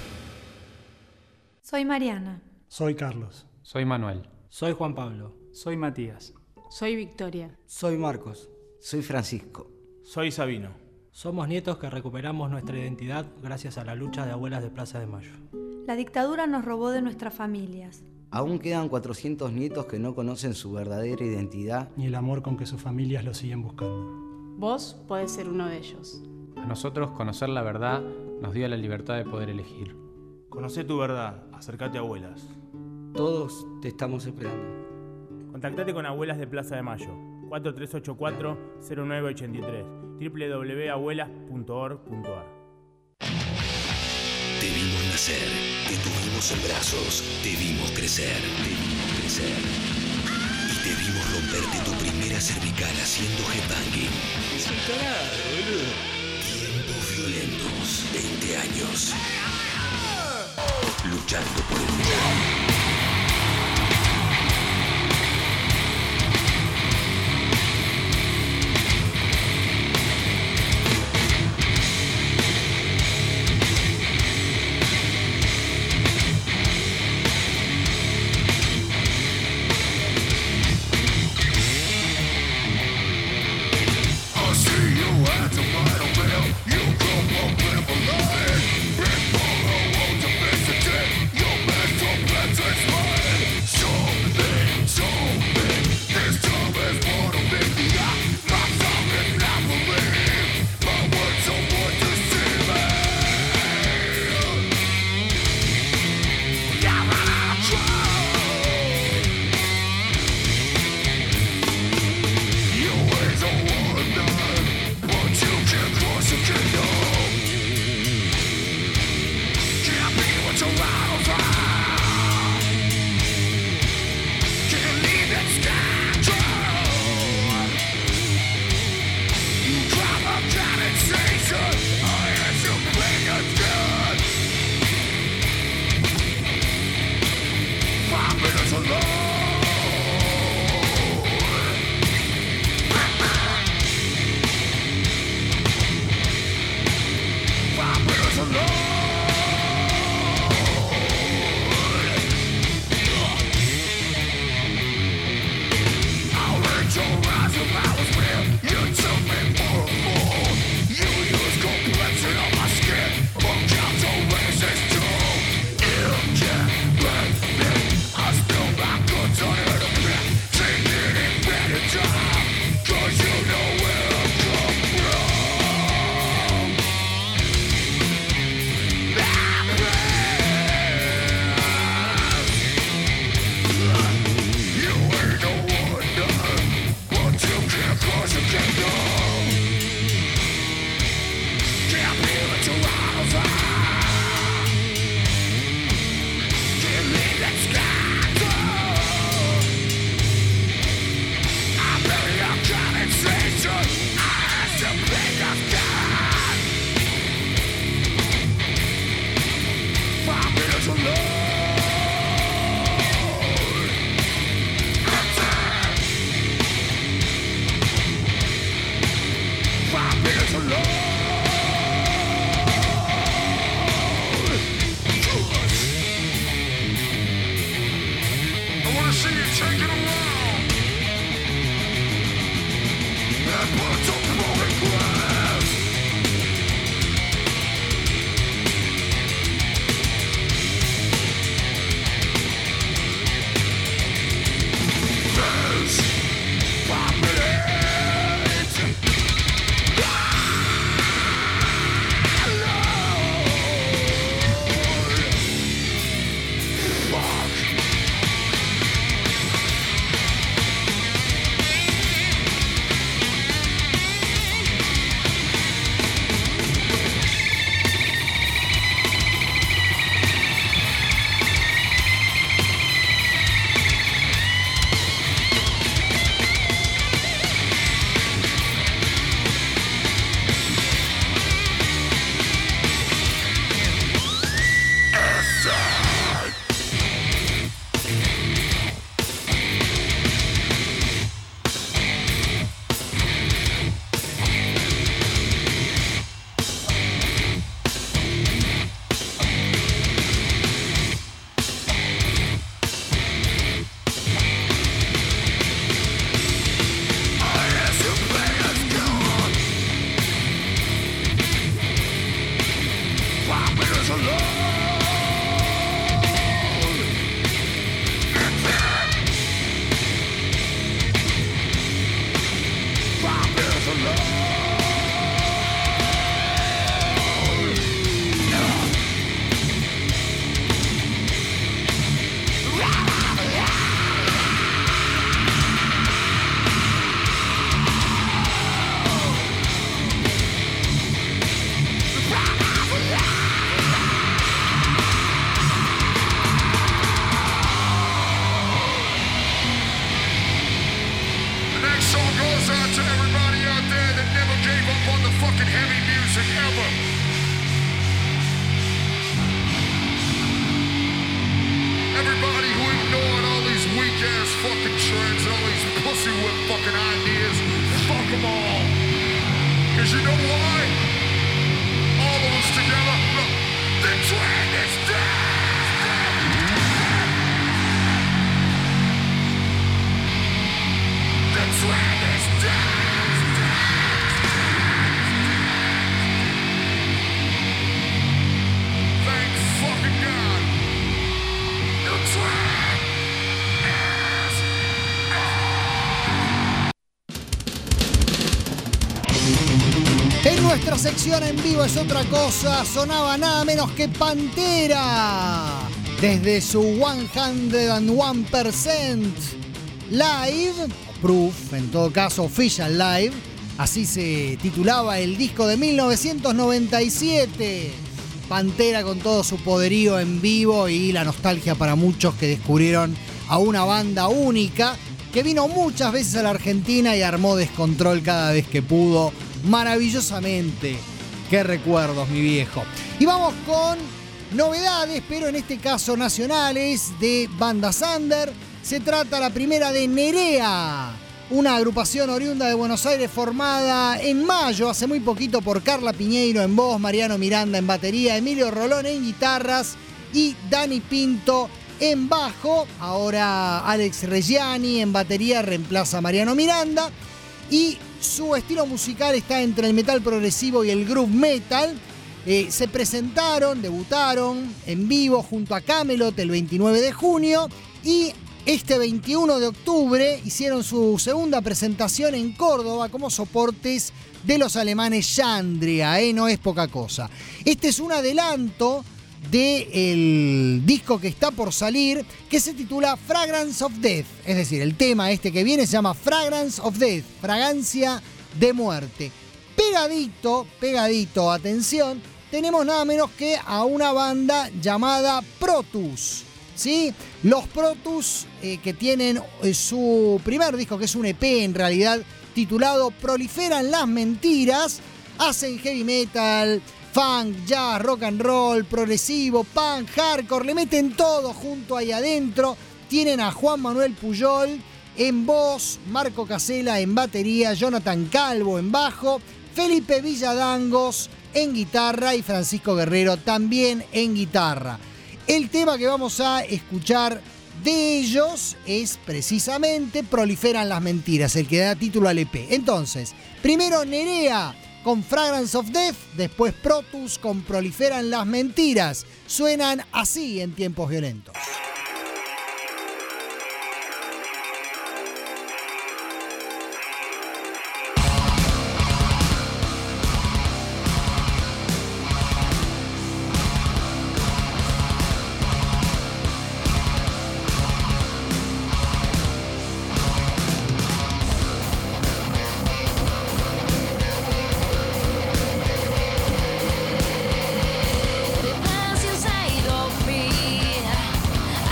Soy Mariana. Soy Carlos. Soy Manuel. Soy Juan Pablo. Soy Matías. Soy Victoria. Soy Marcos. Soy Francisco. Soy Sabino. Somos nietos que recuperamos nuestra identidad gracias a la lucha de abuelas de Plaza de Mayo. La dictadura nos robó de nuestras familias. Aún quedan cuatrocientos nietos que no conocen su verdadera identidad ni el amor con que sus familias lo siguen buscando. Vos podés ser uno de ellos. A nosotros conocer la verdad nos dio la libertad de poder elegir. Conocé tu verdad, acércate a Abuelas. Todos te estamos esperando. Contactate con Abuelas de Plaza de Mayo, cuatro tres ocho cuatro, cero nueve ocho tres, doble u doble u doble u punto abuelas punto org punto a r. Te vimos nacer, te tuvimos en brazos, te vimos crecer, te vimos crecer. Y te vimos romperte tu primera cervical haciendo headbanging. Es un tarado, boludo. Tiempos violentos, veinte años. Luchando por el mundo. fucking trends and all these pussy whip fucking ideas. Fuck them all. Cause you know why? All of us together. Look, the trend is dead! The trend is dead! Thank fucking God. The trend is En nuestra sección en vivo es otra cosa, sonaba nada menos que Pantera. Desde su ciento uno percent Live, Proof, en todo caso Official Live, así se titulaba el disco de mil novecientos noventa y siete. Pantera con todo su poderío en vivo y la nostalgia para muchos que descubrieron a una banda única que vino muchas veces a la Argentina y armó descontrol cada vez que pudo. Maravillosamente. Qué recuerdos, mi viejo. Y vamos con novedades, pero en este caso nacionales, de bandas under. Se trata la primera de Nerea, una agrupación oriunda de Buenos Aires formada en mayo, hace muy poquito, por Carla Piñeiro en voz, Mariano Miranda en batería, Emilio Rolón en guitarras y Dani Pinto en bajo. Ahora Alex Reggiani en batería reemplaza a Mariano Miranda. Y su estilo musical está entre el metal progresivo y el groove metal. Eh, se presentaron, debutaron en vivo junto a Camelot el veintinueve de junio y este veintiuno de octubre hicieron su segunda presentación en Córdoba como soportes de los alemanes Yandria, ¿eh? No es poca cosa. Este es un adelanto del disco que está por salir, que se titula Fragrance of Death. Es decir, el tema este que viene se llama Fragrance of Death, fragancia de muerte. Pegadito, pegadito, atención, tenemos nada menos que a una banda llamada Protus, ¿sí? Los Protus, eh, que tienen eh, su primer disco, que es un E P en realidad, titulado Proliferan las Mentiras, hacen heavy metal, funk, jazz, rock and roll, progresivo, punk, hardcore, le meten todo junto ahí adentro. Tienen a Juan Manuel Puyol en voz, Marco Casella en batería, Jonathan Calvo en bajo, Felipe Villadangos en guitarra y Francisco Guerrero también en guitarra. El tema que vamos a escuchar de ellos es precisamente Proliferan las Mentiras, el que da título al E P. Entonces, primero Nerea con Fragrance of Death, después Protus con Proliferan las Mentiras. Suenan así en Tiempos Violentos. Inside of me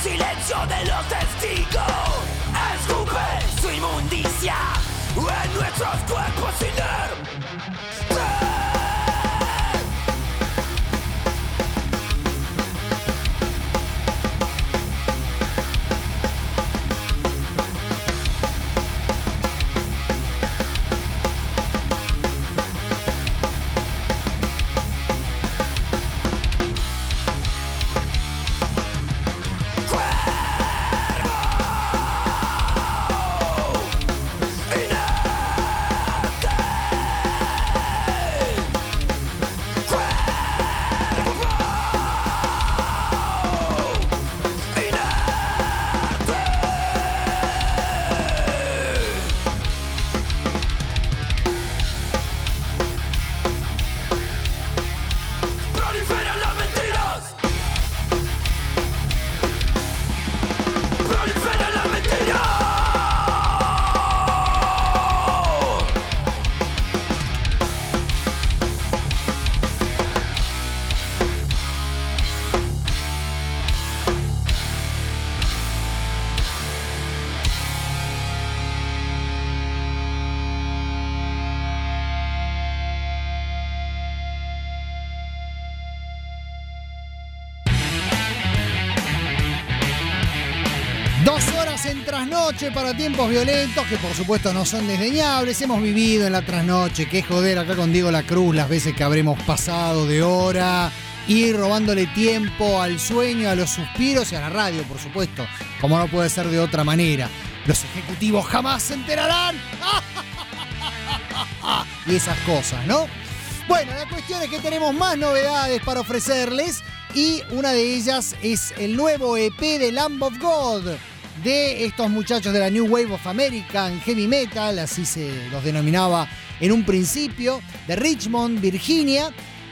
silencio de los testigos. Escupe su inmundicia en nuestros cuerpos inertes. Trasnoche para tiempos violentos, que por supuesto no son desdeñables. Hemos vivido en la trasnoche, que joder acá con Diego La Cruz las veces que habremos pasado de hora y robándole tiempo al sueño, a los suspiros y a la radio, por supuesto, como no puede ser de otra manera. Los ejecutivos jamás se enterarán. Y esas cosas, ¿no? Bueno, la cuestión es que tenemos más novedades para ofrecerles y una de ellas es el nuevo E P de Lamb of God, de estos muchachos de la New Wave of American Heavy Metal, así se los denominaba en un principio, de Richmond, Virginia,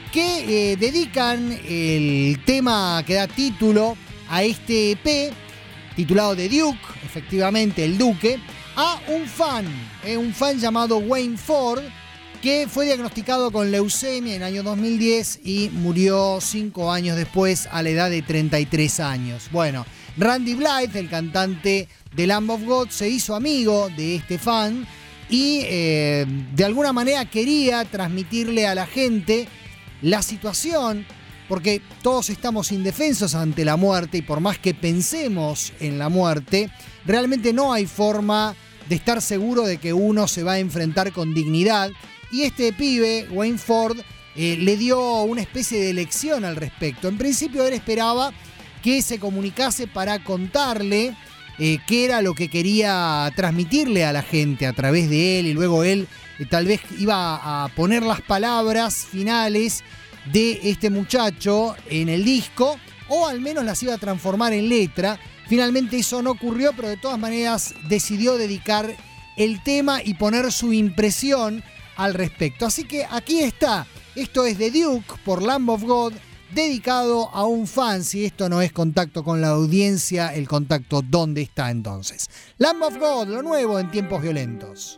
que eh, dedican el tema que da título a este E P, titulado The Duke, efectivamente el Duque, a un fan, eh, un fan llamado Wayne Ford, que fue diagnosticado con leucemia en el año dos mil diez y murió cinco años después a la edad de treinta y tres años. Bueno, Randy Blythe, el cantante de Lamb of God, se hizo amigo de este fan y eh, de alguna manera quería transmitirle a la gente la situación, porque todos estamos indefensos ante la muerte y por más que pensemos en la muerte, realmente no hay forma de estar seguro de que uno se va a enfrentar con dignidad. Y este pibe, Wayne Ford, eh, le dio una especie de lección al respecto. En principio él esperaba que se comunicase para contarle eh, qué era lo que quería transmitirle a la gente a través de él y luego él eh, tal vez iba a poner las palabras finales de este muchacho en el disco o al menos las iba a transformar en letra. Finalmente eso no ocurrió, pero de todas maneras decidió dedicar el tema y poner su impresión al respecto. Así que aquí está, esto es The Duke por Lamb of God, dedicado a un fan. Si esto no es contacto con la audiencia, el contacto ¿dónde está entonces? Lamb of God, lo nuevo en tiempos violentos.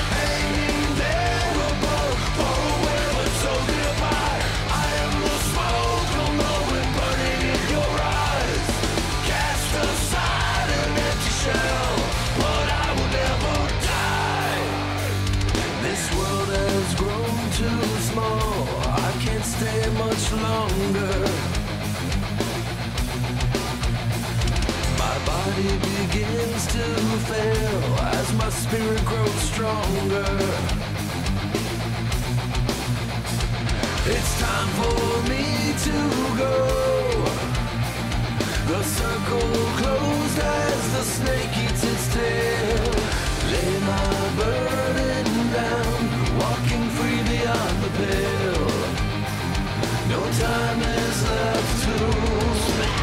Smile. can't stay much longer. My body begins to fail as my spirit grows stronger. It's time for me to go. The circle closed as the snake eats its tail. Lay my burden down, walking free beyond the pale. No time is left to spend.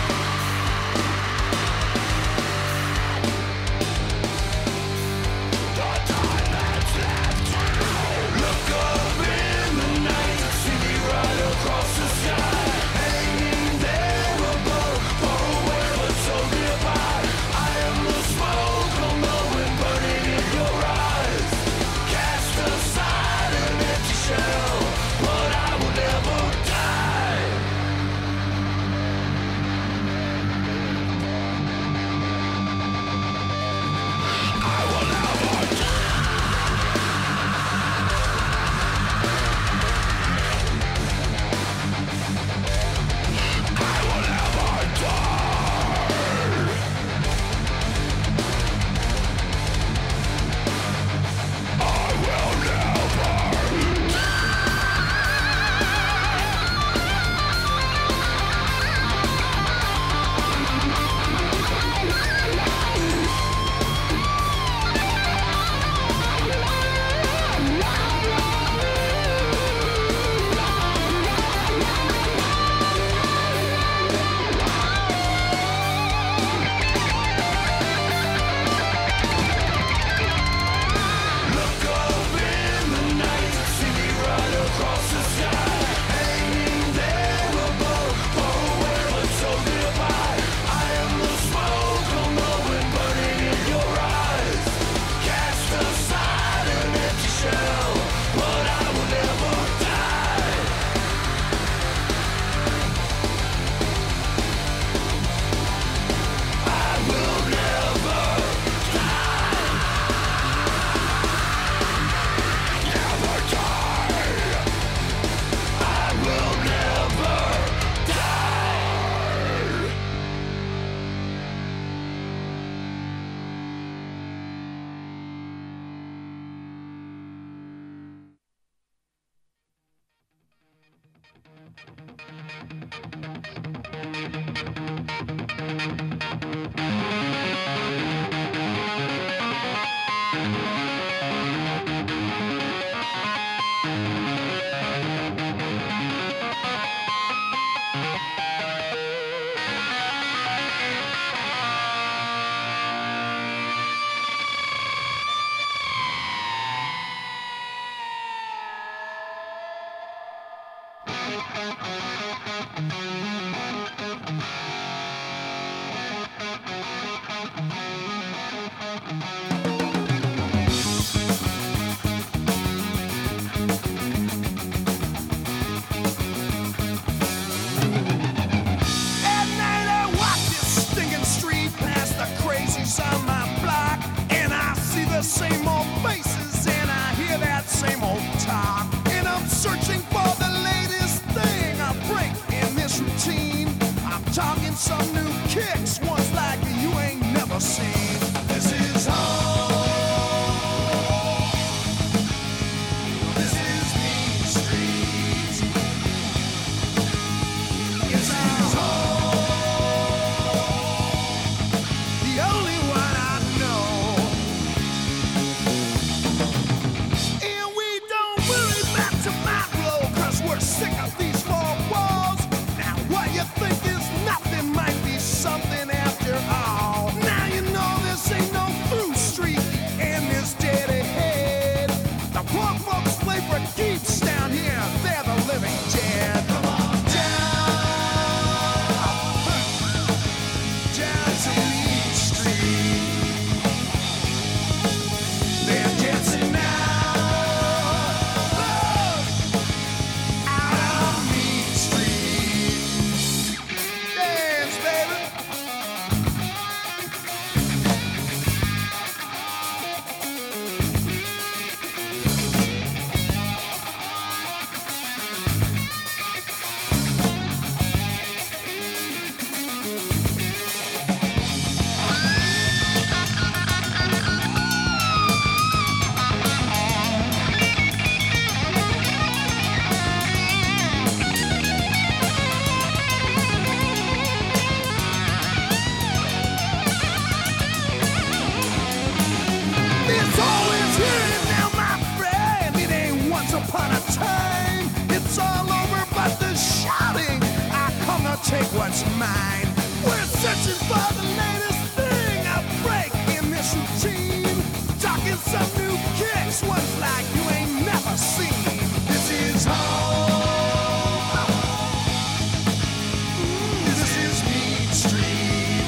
Same old faces and I hear that same old talk. And I'm searching for the latest thing. I is mine. We're searching for the latest thing, a break in this routine. Talking some new kicks, ones like you ain't never seen. This is home. This is Mean Street.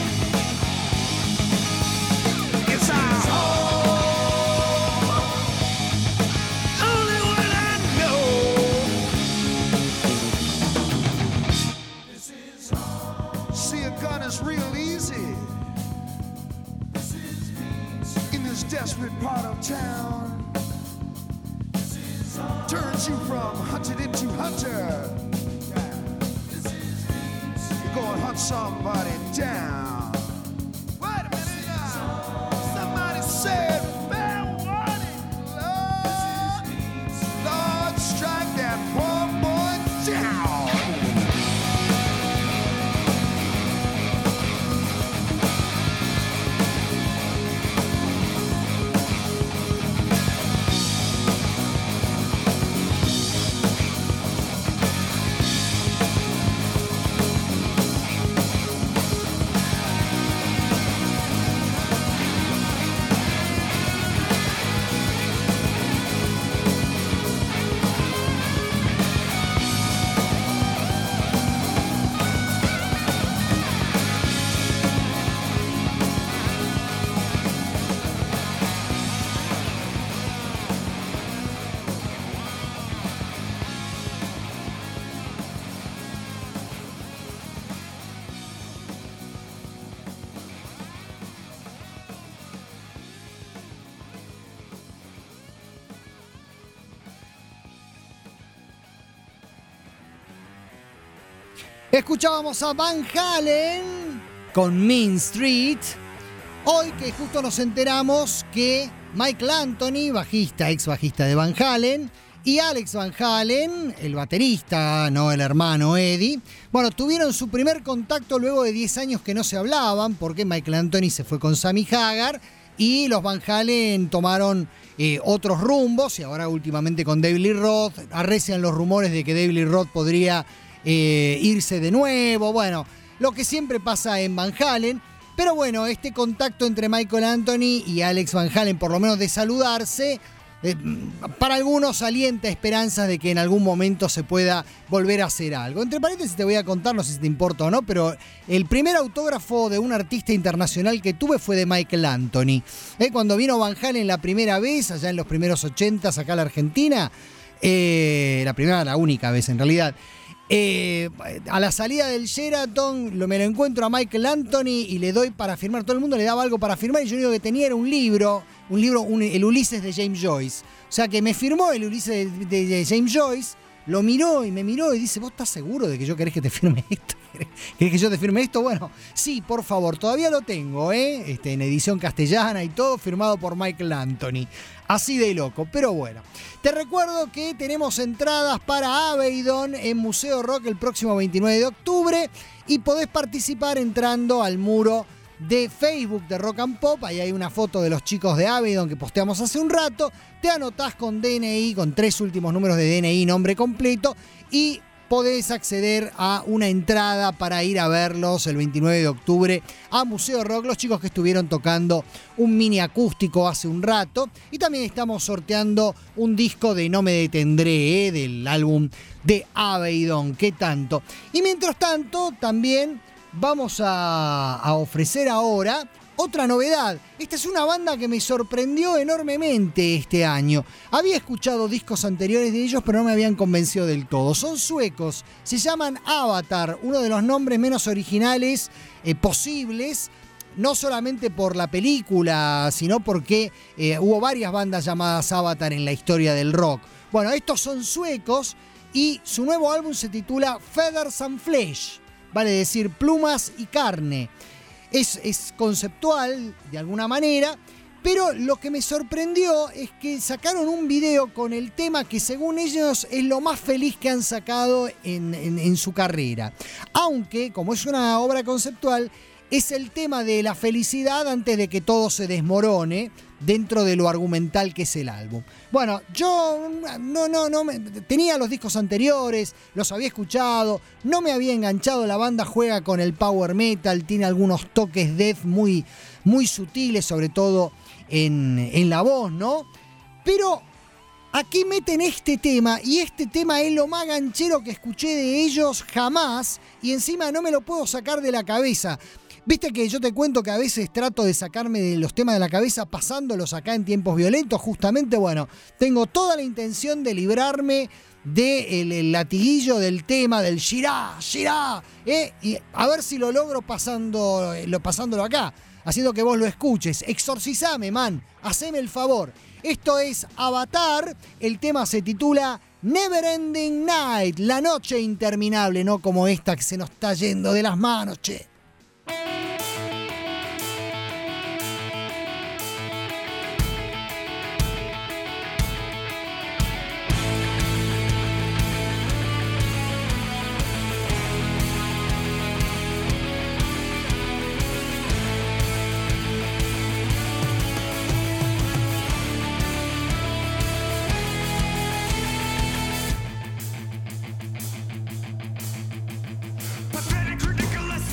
It's our home. Only one I know. This is home. See, a gun is real easy. This is Mean Street. In this desperate part of town. This is home. Turns you from hunted into hunter. This is Mean Street. You go and hunt somebody down. Wait a minute now. Somebody said, fair warning, Lord. Lord, strike that poor boy down. Escuchábamos a Van Halen con Mean Street. Hoy que justo nos enteramos que Michael Anthony, bajista, ex bajista de Van Halen, y Alex Van Halen, el baterista, no el hermano Eddie, bueno, tuvieron su primer contacto luego de diez años que no se hablaban, porque Michael Anthony se fue con Sammy Hagar y los Van Halen tomaron eh, otros rumbos, y ahora últimamente con David Lee Roth arrecian los rumores de que David Lee Roth podría Eh, irse de nuevo, bueno, lo que siempre pasa en Van Halen. Pero bueno, este contacto entre Michael Anthony y Alex Van Halen, por lo menos de saludarse, eh, para algunos alienta esperanzas de que en algún momento se pueda volver a hacer algo. Entre paréntesis te voy a contar, no sé si te importa o no, pero el primer autógrafo de un artista internacional que tuve fue de Michael Anthony. Eh, cuando vino Van Halen la primera vez, allá en los primeros ochentas acá a la Argentina, eh, la primera, la única vez en realidad, Eh, a la salida del Sheraton lo, me lo encuentro a Michael Anthony y le doy para firmar. Todo el mundo le daba algo para firmar y yo lo único que tenía era un libro, un libro, un, el Ulises de James Joyce. O sea que me firmó el Ulises de, de, de James Joyce, lo miró y me miró y dice, ¿vos estás seguro de que yo querés que te firme esto? ¿Querés que yo te firme esto? Bueno, sí, por favor, todavía lo tengo, ¿eh? Este, en edición castellana y todo, firmado por Michael Anthony. Así de loco, pero bueno. Te recuerdo que tenemos entradas para Abaddon en Museo Rock el próximo veintinueve de octubre y podés participar entrando al muro de Facebook de Rock and Pop. Ahí hay una foto de los chicos de Abaddon que posteamos hace un rato. Te anotás con D N I, con tres últimos números de D N I, nombre completo, y podés acceder a una entrada para ir a verlos el veintinueve de octubre a Museo Rock, los chicos que estuvieron tocando un mini acústico hace un rato. Y también estamos sorteando un disco de No Me Detendré, ¿eh? Del álbum de Abaddon, ¿qué tanto? Y mientras tanto, también vamos a, a ofrecer ahora otra novedad. Esta es una banda que me sorprendió enormemente este año. Había escuchado discos anteriores de ellos, pero no me habían convencido del todo. Son suecos, se llaman Avatar, uno de los nombres menos originales eh, posibles. No solamente por la película, sino porque eh, hubo varias bandas llamadas Avatar en la historia del rock. Bueno, estos son suecos y su nuevo álbum se titula Feathers and Flesh, vale decir plumas y carne. Es, es conceptual de alguna manera, pero lo que me sorprendió es que sacaron un video con el tema que según ellos es lo más feliz que han sacado en, en, en su carrera. Aunque, como es una obra conceptual, es el tema de la felicidad antes de que todo se desmorone, dentro de lo argumental que es el álbum. Bueno, yo no, no, no me, tenía los discos anteriores, los había escuchado, no me había enganchado. La banda juega con el power metal, tiene algunos toques death muy, muy sutiles, sobre todo en, en la voz, ¿no? Pero aquí meten este tema, y este tema es lo más ganchero que escuché de ellos jamás, y encima no me lo puedo sacar de la cabeza. Viste que yo te cuento que a veces trato de sacarme de los temas de la cabeza pasándolos acá en Tiempos Violentos. Justamente, bueno, tengo toda la intención de librarme del el latiguillo del tema, del Shirá, Shirá, ¿eh? Y a ver si lo logro pasando, lo, pasándolo acá, haciendo que vos lo escuches. Exorcizame, man, haceme el favor. Esto es Avatar, el tema se titula Never Ending Night, la noche interminable, no como esta que se nos está yendo de las manos, che. Pathetic, ridiculous.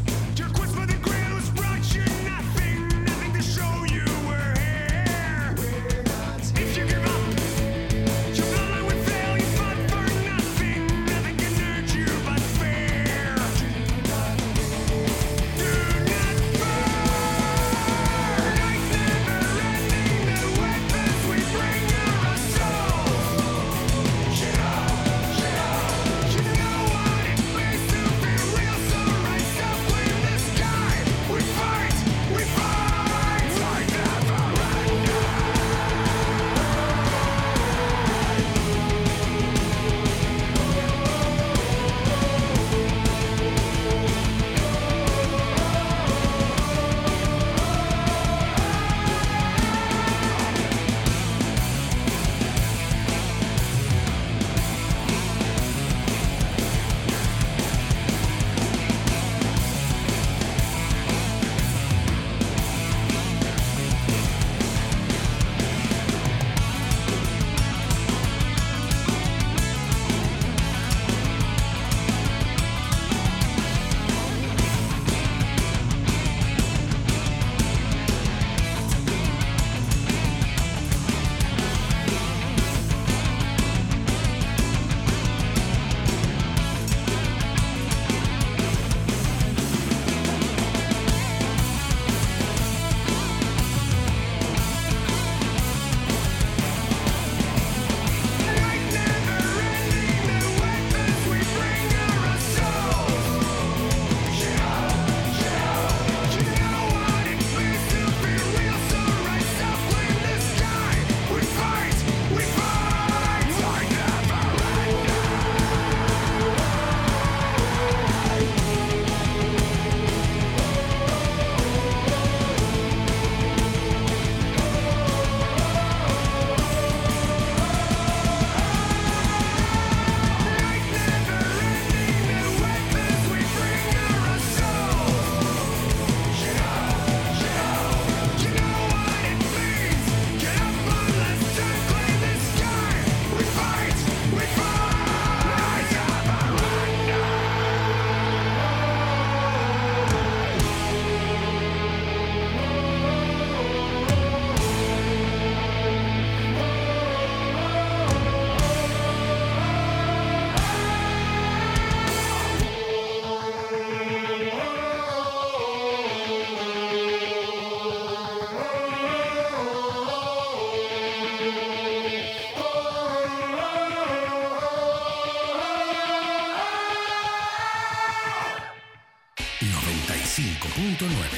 cinco punto nueve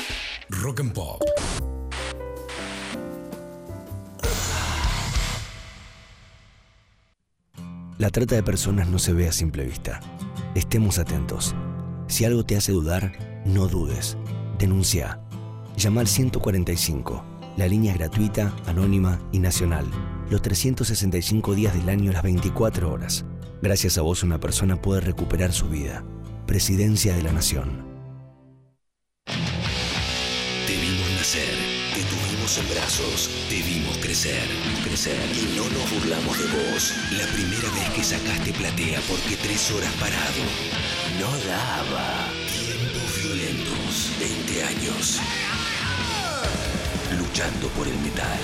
Rock and Pop. La trata de personas no se ve a simple vista. Estemos atentos. Si algo te hace dudar, no dudes. Denuncia. Llama al ciento cuarenta y cinco. La línea es gratuita, anónima y nacional. Los trescientos sesenta y cinco días del año, las veinticuatro horas. Gracias a vos, una persona puede recuperar su vida. Presidencia de la Nación. Te vimos nacer, Te tuvimos en brazos, te vimos crecer, crecer. Y no nos burlamos de vos. La primera vez que sacaste platea porque tres horas parado no daba. Tiempos violentos, veinte años. Luchando por el metal.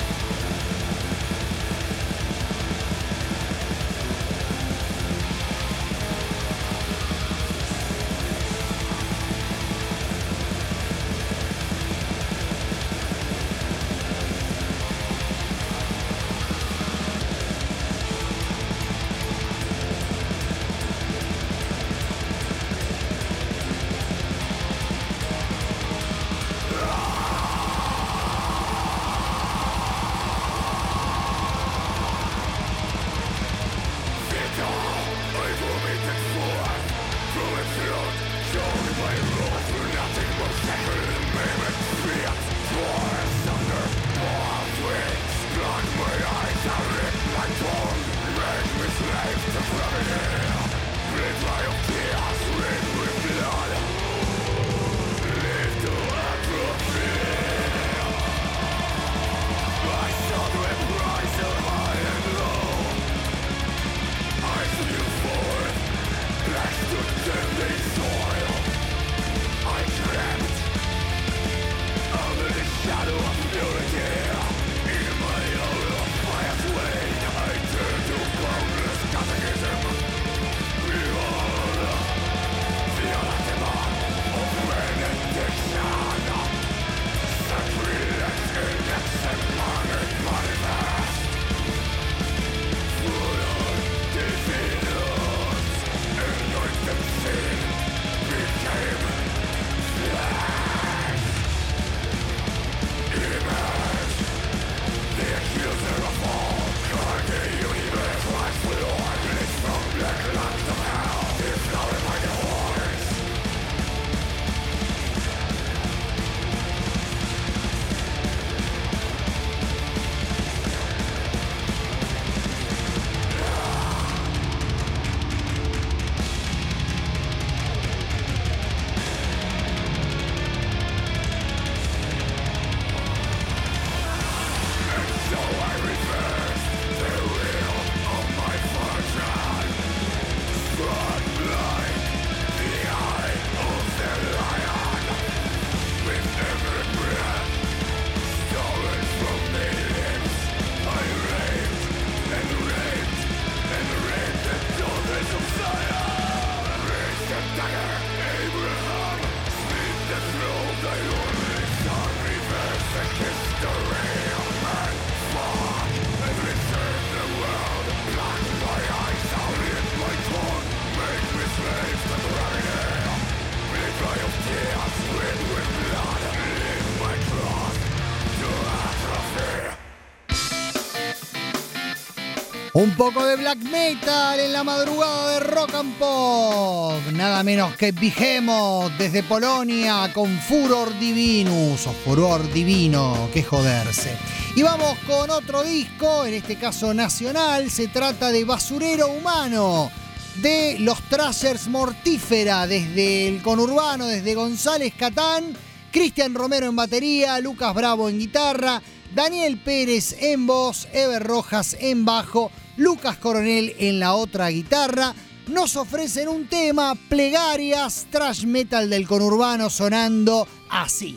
Un poco de black metal en la madrugada de Rock and Pop. Nada menos que Behemoth desde Polonia con Furor Divinus o Furor Divino, que joderse. Y vamos con otro disco, en este caso nacional. Se trata de Basurero Humano de los Thrashers Mortífera desde el conurbano, desde González Catán. Cristian Romero en batería, Lucas Bravo en guitarra, Daniel Pérez en voz, Eber Rojas en bajo, Lucas Coronel en la otra guitarra. Nos ofrecen un tema, Plegarias, thrash metal del conurbano sonando así.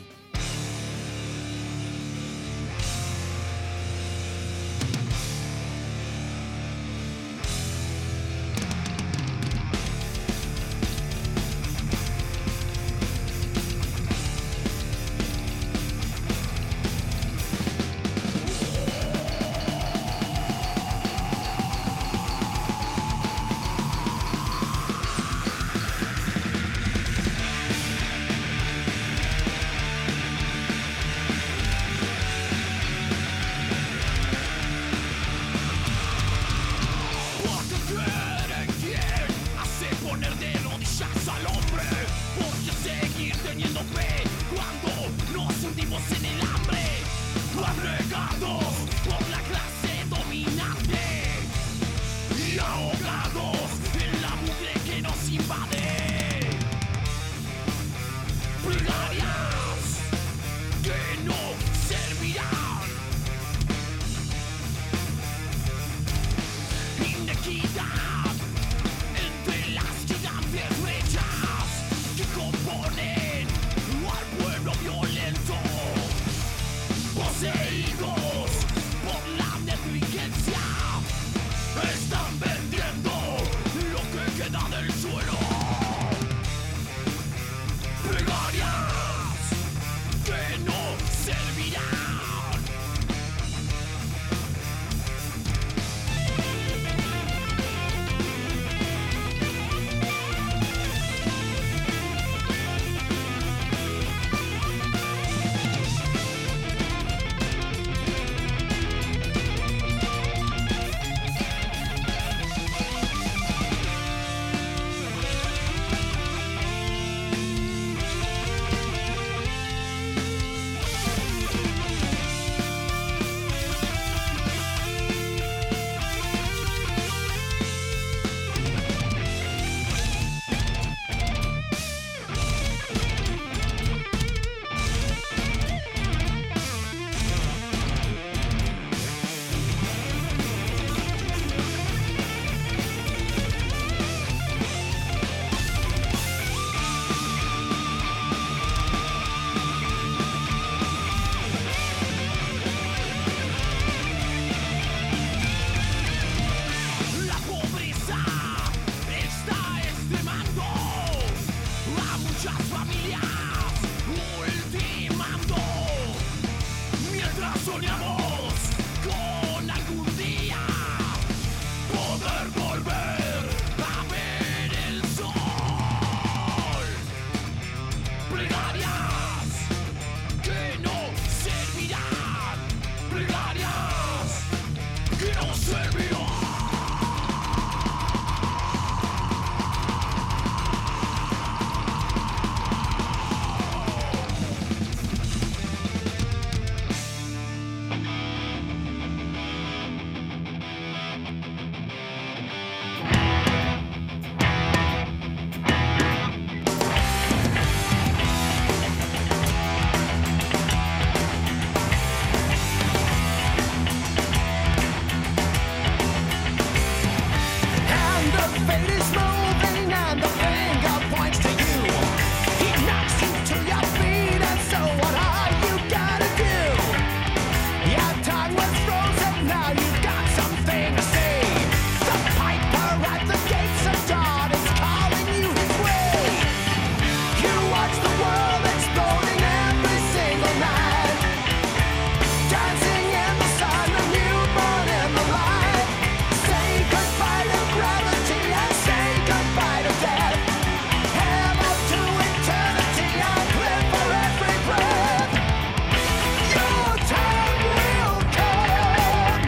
Fate is moving and the finger points to you. He knocks you to your feet, and so what are you gonna do? Your tongue was frozen, now you've got something to say. The piper at the gates of dawn is calling you his way. You watch the world exploding every single night, dancing in the sun, a newborn in the light. Say goodbye to gravity and say goodbye to death. Hello to eternity, I'll live for every breath. Your time will come.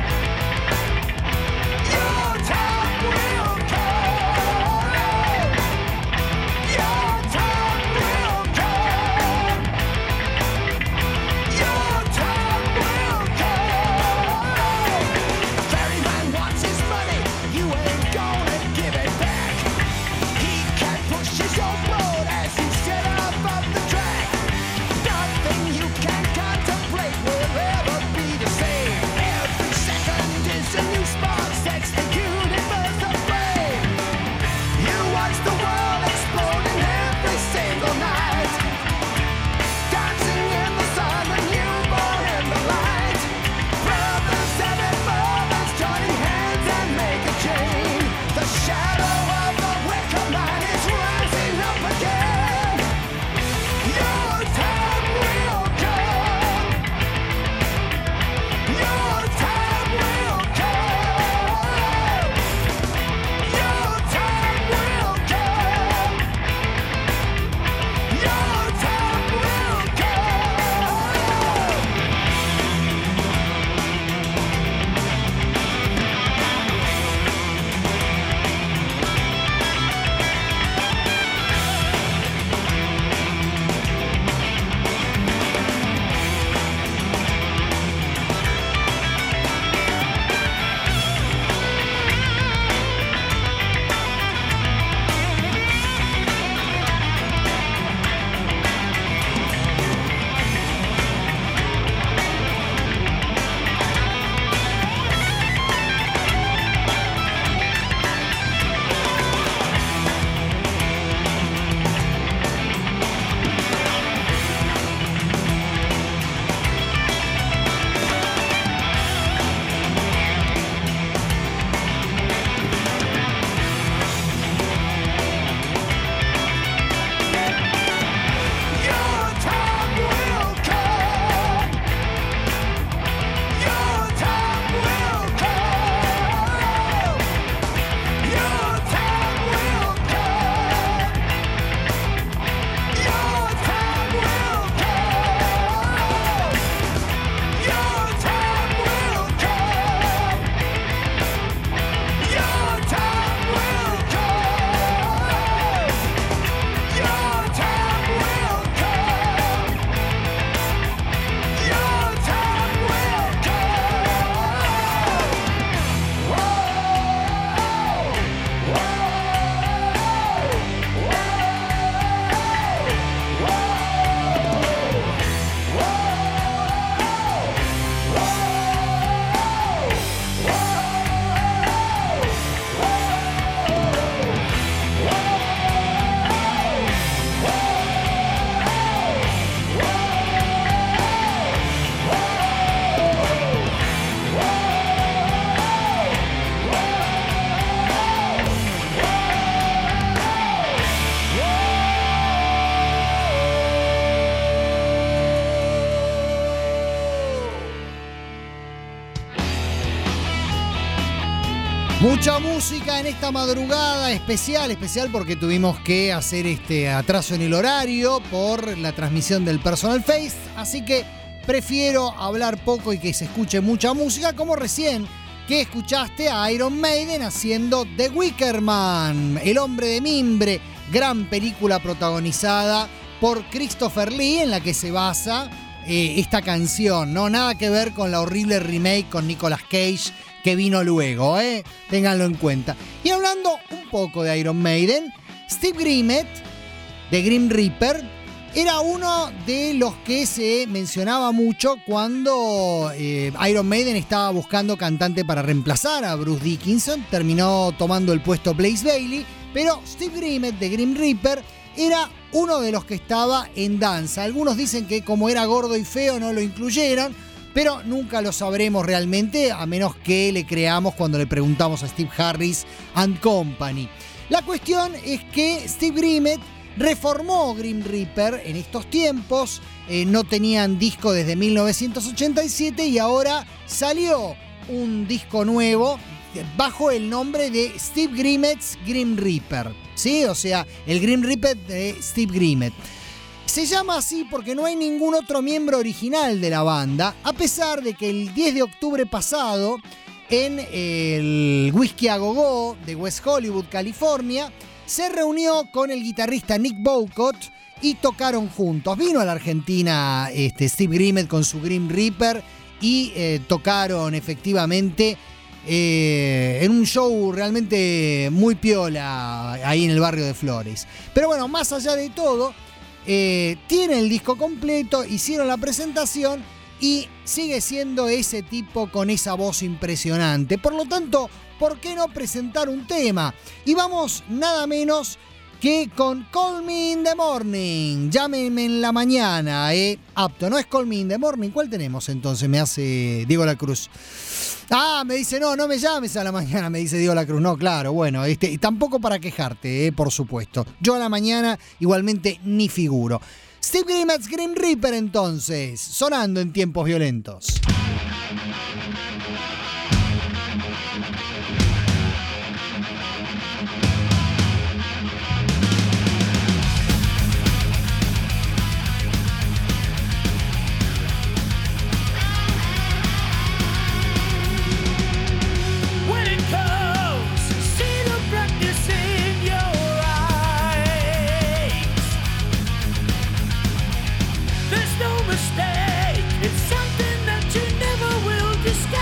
Your time will come. Your time will come. Your time will come. Ferryman wants his money, you ain't gonna give it back. He can push his own road as you set up up the track. Nothing you can contemplate will ever be the same. Every second is a new spark, sets the universe aflame. You watch the world exploding every single night, dancing in the sun, a newborn in the light. Brothers and brothers joining hands and make a chain. The shadow of the wicker man is rising up again. Your time will come. Your time will come. Your time will come. Your time will come. Your time will come. Your time will come. Your time will come. Your time will come. Your time will come. Your time will come. Your time will come. Your time will come. Mucha música en esta madrugada especial, especial porque tuvimos que hacer este atraso en el horario por la transmisión del Personal Face, así que prefiero hablar poco y que se escuche mucha música, como recién que escuchaste a Iron Maiden haciendo The Wicker Man, El Hombre de Mimbre, gran película protagonizada por Christopher Lee en la que se basa eh, esta canción, ¿no? Nada que ver con la horrible remake con Nicolas Cage que vino luego, ¿eh? Ténganlo en cuenta. Y hablando un poco de Iron Maiden, Steve Grimmett, de Grim Reaper, Era uno de los que se mencionaba mucho cuando eh, Iron Maiden estaba buscando cantante para reemplazar a Bruce Dickinson. Terminó tomando el puesto Blaze Bayley, pero Steve Grimmett de Grim Reaper era uno de los que estaba en danza. Algunos dicen que como era gordo y feo no lo incluyeron, pero nunca lo sabremos realmente, a menos que le creamos cuando le preguntamos a Steve Harris and Company. La cuestión es que Steve Grimmett reformó Grim Reaper en estos tiempos, eh, no tenían disco desde mil novecientos ochenta y siete y ahora salió un disco nuevo bajo el nombre de Steve Grimmett's Grim Reaper, ¿sí? O sea, el Grim Reaper de Steve Grimmett. Se llama así porque no hay ningún otro miembro original de la banda, a pesar de que el diez de octubre pasado, en el Whisky a Go Go de West Hollywood, California, se reunió con el guitarrista Nick Bowcott y tocaron juntos. Vino a la Argentina este, Steve Grimmett con su Grim Reaper y eh, tocaron efectivamente eh, en un show realmente muy piola ahí en el barrio de Flores. Pero bueno, más allá de todo, eh, tienen el disco completo, hicieron la presentación y sigue siendo ese tipo con esa voz impresionante. Por lo tanto, ¿por qué no presentar un tema? Y vamos nada menos que con Call Me in the Morning. Llámenme en la mañana, ¿eh? Apto, ¿no es Call Me in the Morning? ¿Cuál tenemos entonces? Me hace Diego La Cruz. Ah, me dice, no, no me llames a la mañana, me dice Diego La Cruz. No, claro, bueno, este, y tampoco para quejarte, ¿eh? Por supuesto. Yo a la mañana igualmente ni figuro. Steve Grimmett's Grim Reaper entonces, sonando en tiempos violentos. It's something that you never will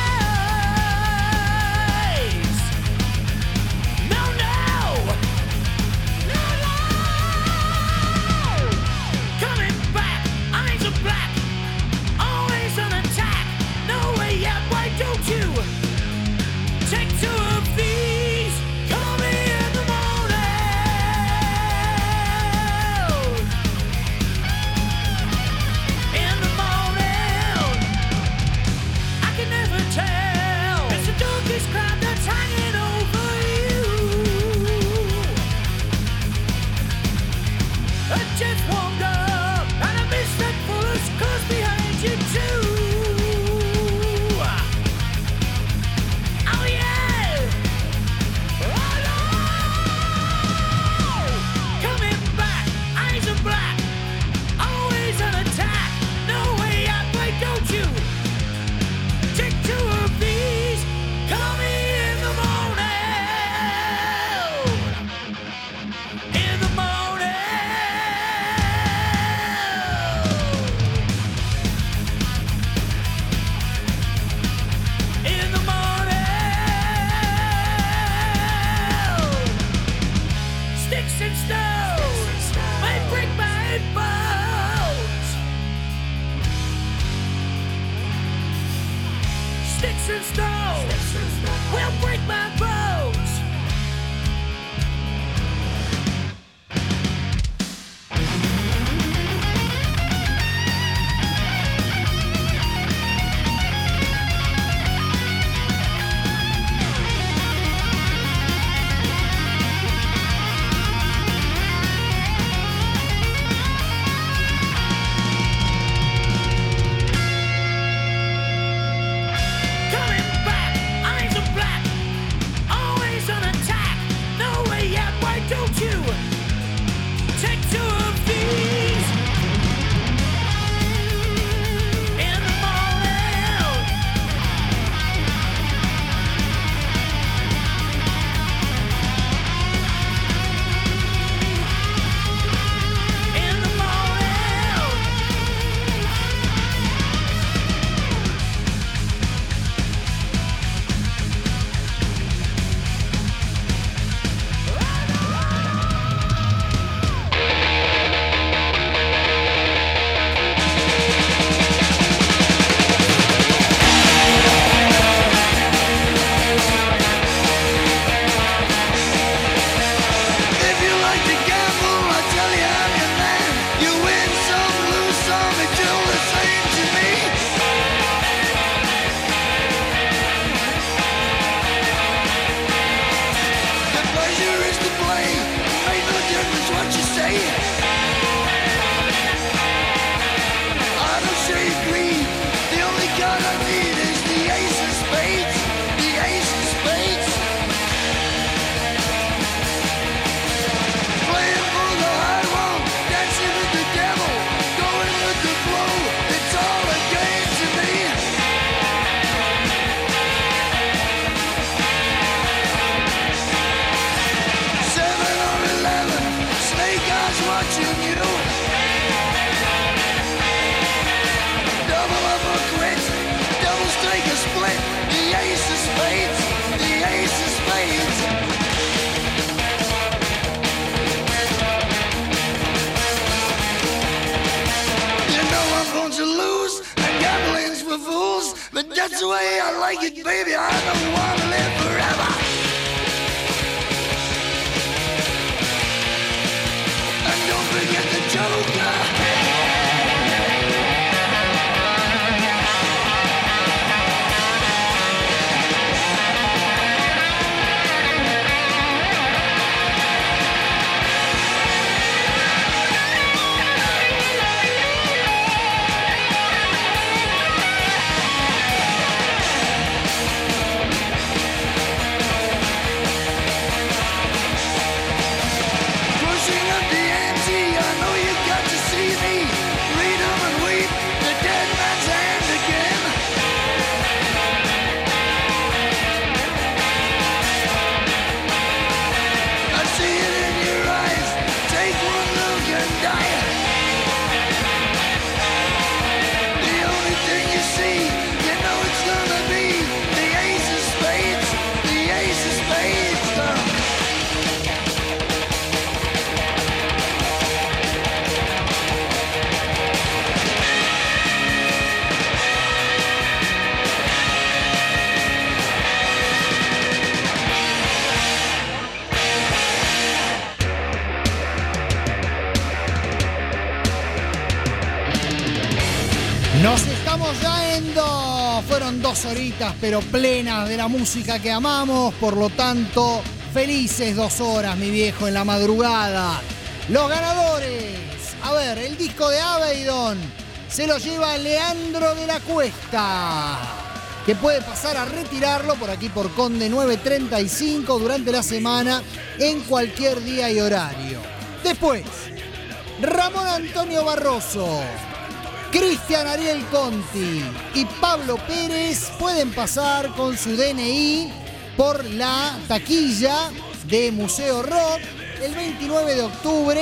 and stones will break my bones. Coming back, eyes are black. watching you. Double up or quit, double strike or split. The ace of spades, the ace of spades. You know I'm going to lose, and gambling's for fools. But that's the way I like it, baby. I don't want to live forever. And don't forget the Joker. Nos estamos yendo. Fueron dos horitas, pero plenas de la música que amamos. Por lo tanto, felices dos horas, mi viejo, en la madrugada. Los ganadores. A ver, el disco de Abaddon se lo lleva Leandro de la Cuesta, que puede pasar a retirarlo por aquí por Conde nueve treinta y cinco durante la semana en cualquier día y horario. Después, Ramón Antonio Barroso, Cristian Ariel Conti y Pablo Pérez pueden pasar con su D N I por la taquilla de Museo Rock el veintinueve de octubre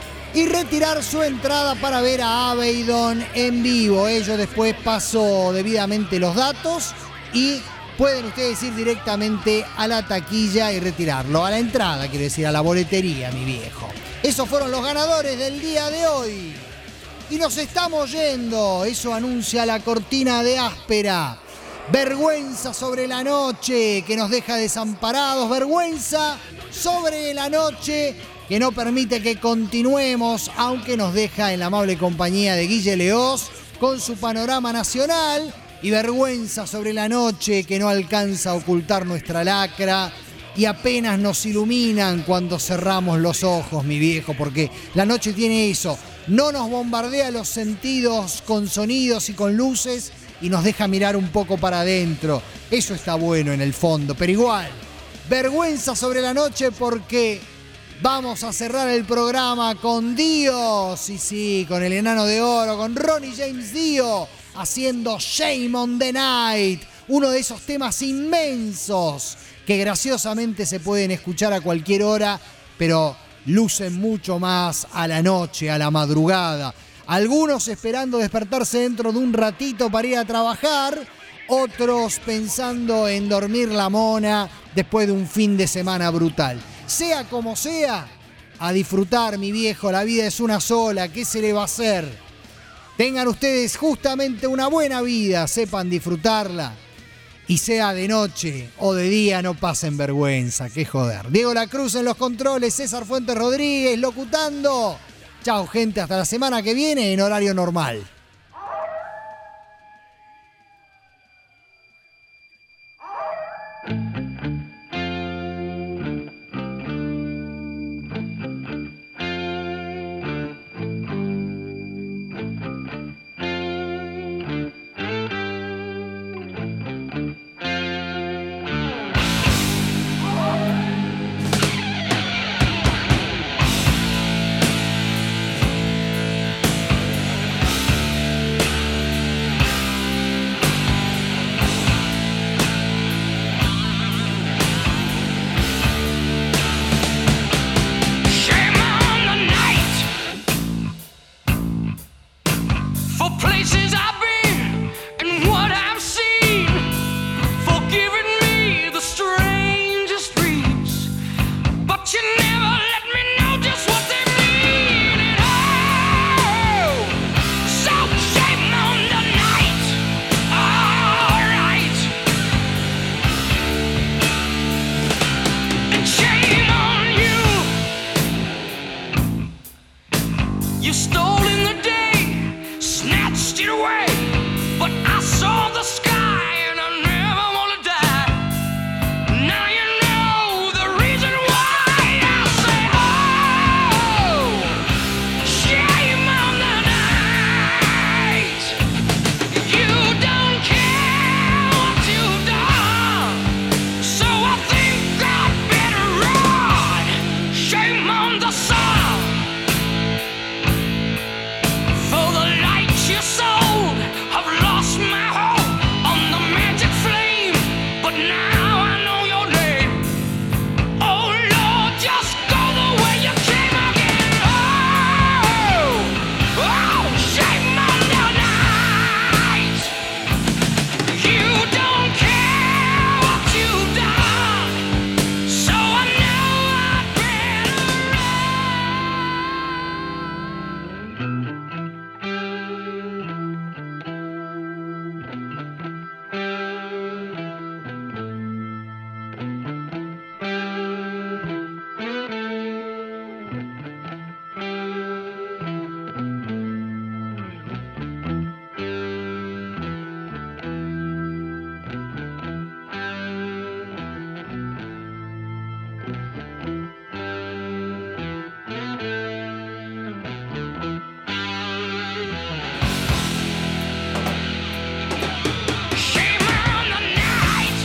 y retirar su entrada para ver a Abaddon en vivo. Ello después paso debidamente los datos y pueden ustedes ir directamente a la taquilla y retirarlo. A la entrada, quiero decir, a la boletería, mi viejo. Esos fueron los ganadores del día de hoy. Y nos estamos yendo. Eso anuncia la cortina de Áspera. Vergüenza sobre la noche que nos deja desamparados. Vergüenza sobre la noche que no permite que continuemos, aunque nos deja en la amable compañía de Guille Leós con su panorama nacional. Y vergüenza sobre la noche que no alcanza a ocultar nuestra lacra y apenas nos iluminan cuando cerramos los ojos, mi viejo, porque la noche tiene eso. No nos bombardea los sentidos con sonidos y con luces y nos deja mirar un poco para adentro. Eso está bueno en el fondo, pero igual, vergüenza sobre la noche porque vamos a cerrar el programa con Dio, sí, sí, con el Enano de Oro, con Ronnie James Dio, haciendo Shame on the Night, uno de esos temas inmensos que graciosamente se pueden escuchar a cualquier hora, pero lucen mucho más a la noche, a la madrugada. Algunos esperando despertarse dentro de un ratito para ir a trabajar, otros pensando en dormir la mona después de un fin de semana brutal. Sea como sea, a disfrutar, mi viejo, la vida es una sola, ¿qué se le va a hacer? Tengan ustedes justamente una buena vida, sepan disfrutarla. Y sea de noche o de día, no pasen vergüenza, qué joder. Diego La Cruz en los controles, César Fuentes Rodríguez locutando. Chao, gente, hasta la semana que viene en horario normal. You stole in the day, snatched it away, but I saw the sky and I never wanna die. Now you know the reason why I say, oh, shame on the night. You don't care what you've done, so I think I'd better run. Shame on the sun. For the light you sold, I've lost my hope on the magic flame, but now I know your name. Oh Lord, just go the way you came again. Oh, oh, shame on the night. You don't care what you've done, so I know I'd better shame on the night.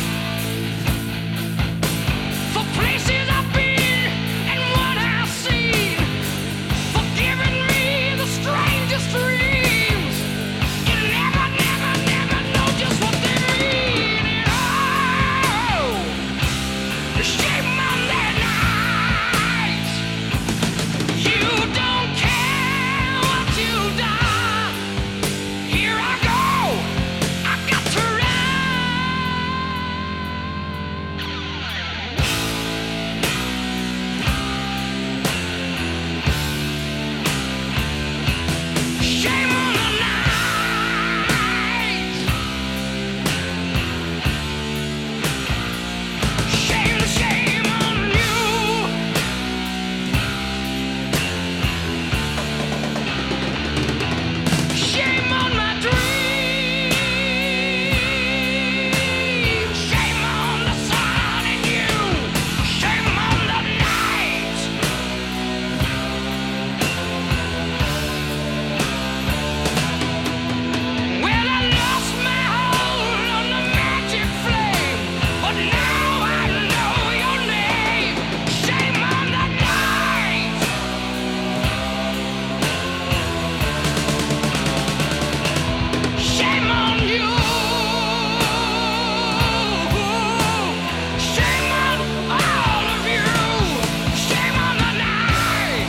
For places I've been and what I've seen, for giving me the strangest dreams. You never, never, never know just what they mean. And oh, shame on that night. You don't care what you've done. Here I go, I got to run. Shame on the night. Shame, shame on you. Shame on my dreams. Shame on the sun and you. Shame on the night. Well, I lost my hold on the magic flame, but now I know your name. Shame on the night. Shame on you. Shame on all of you. Shame on the night.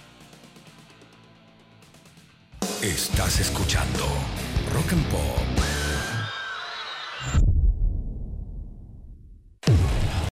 Estás escuchando Rock and Pop.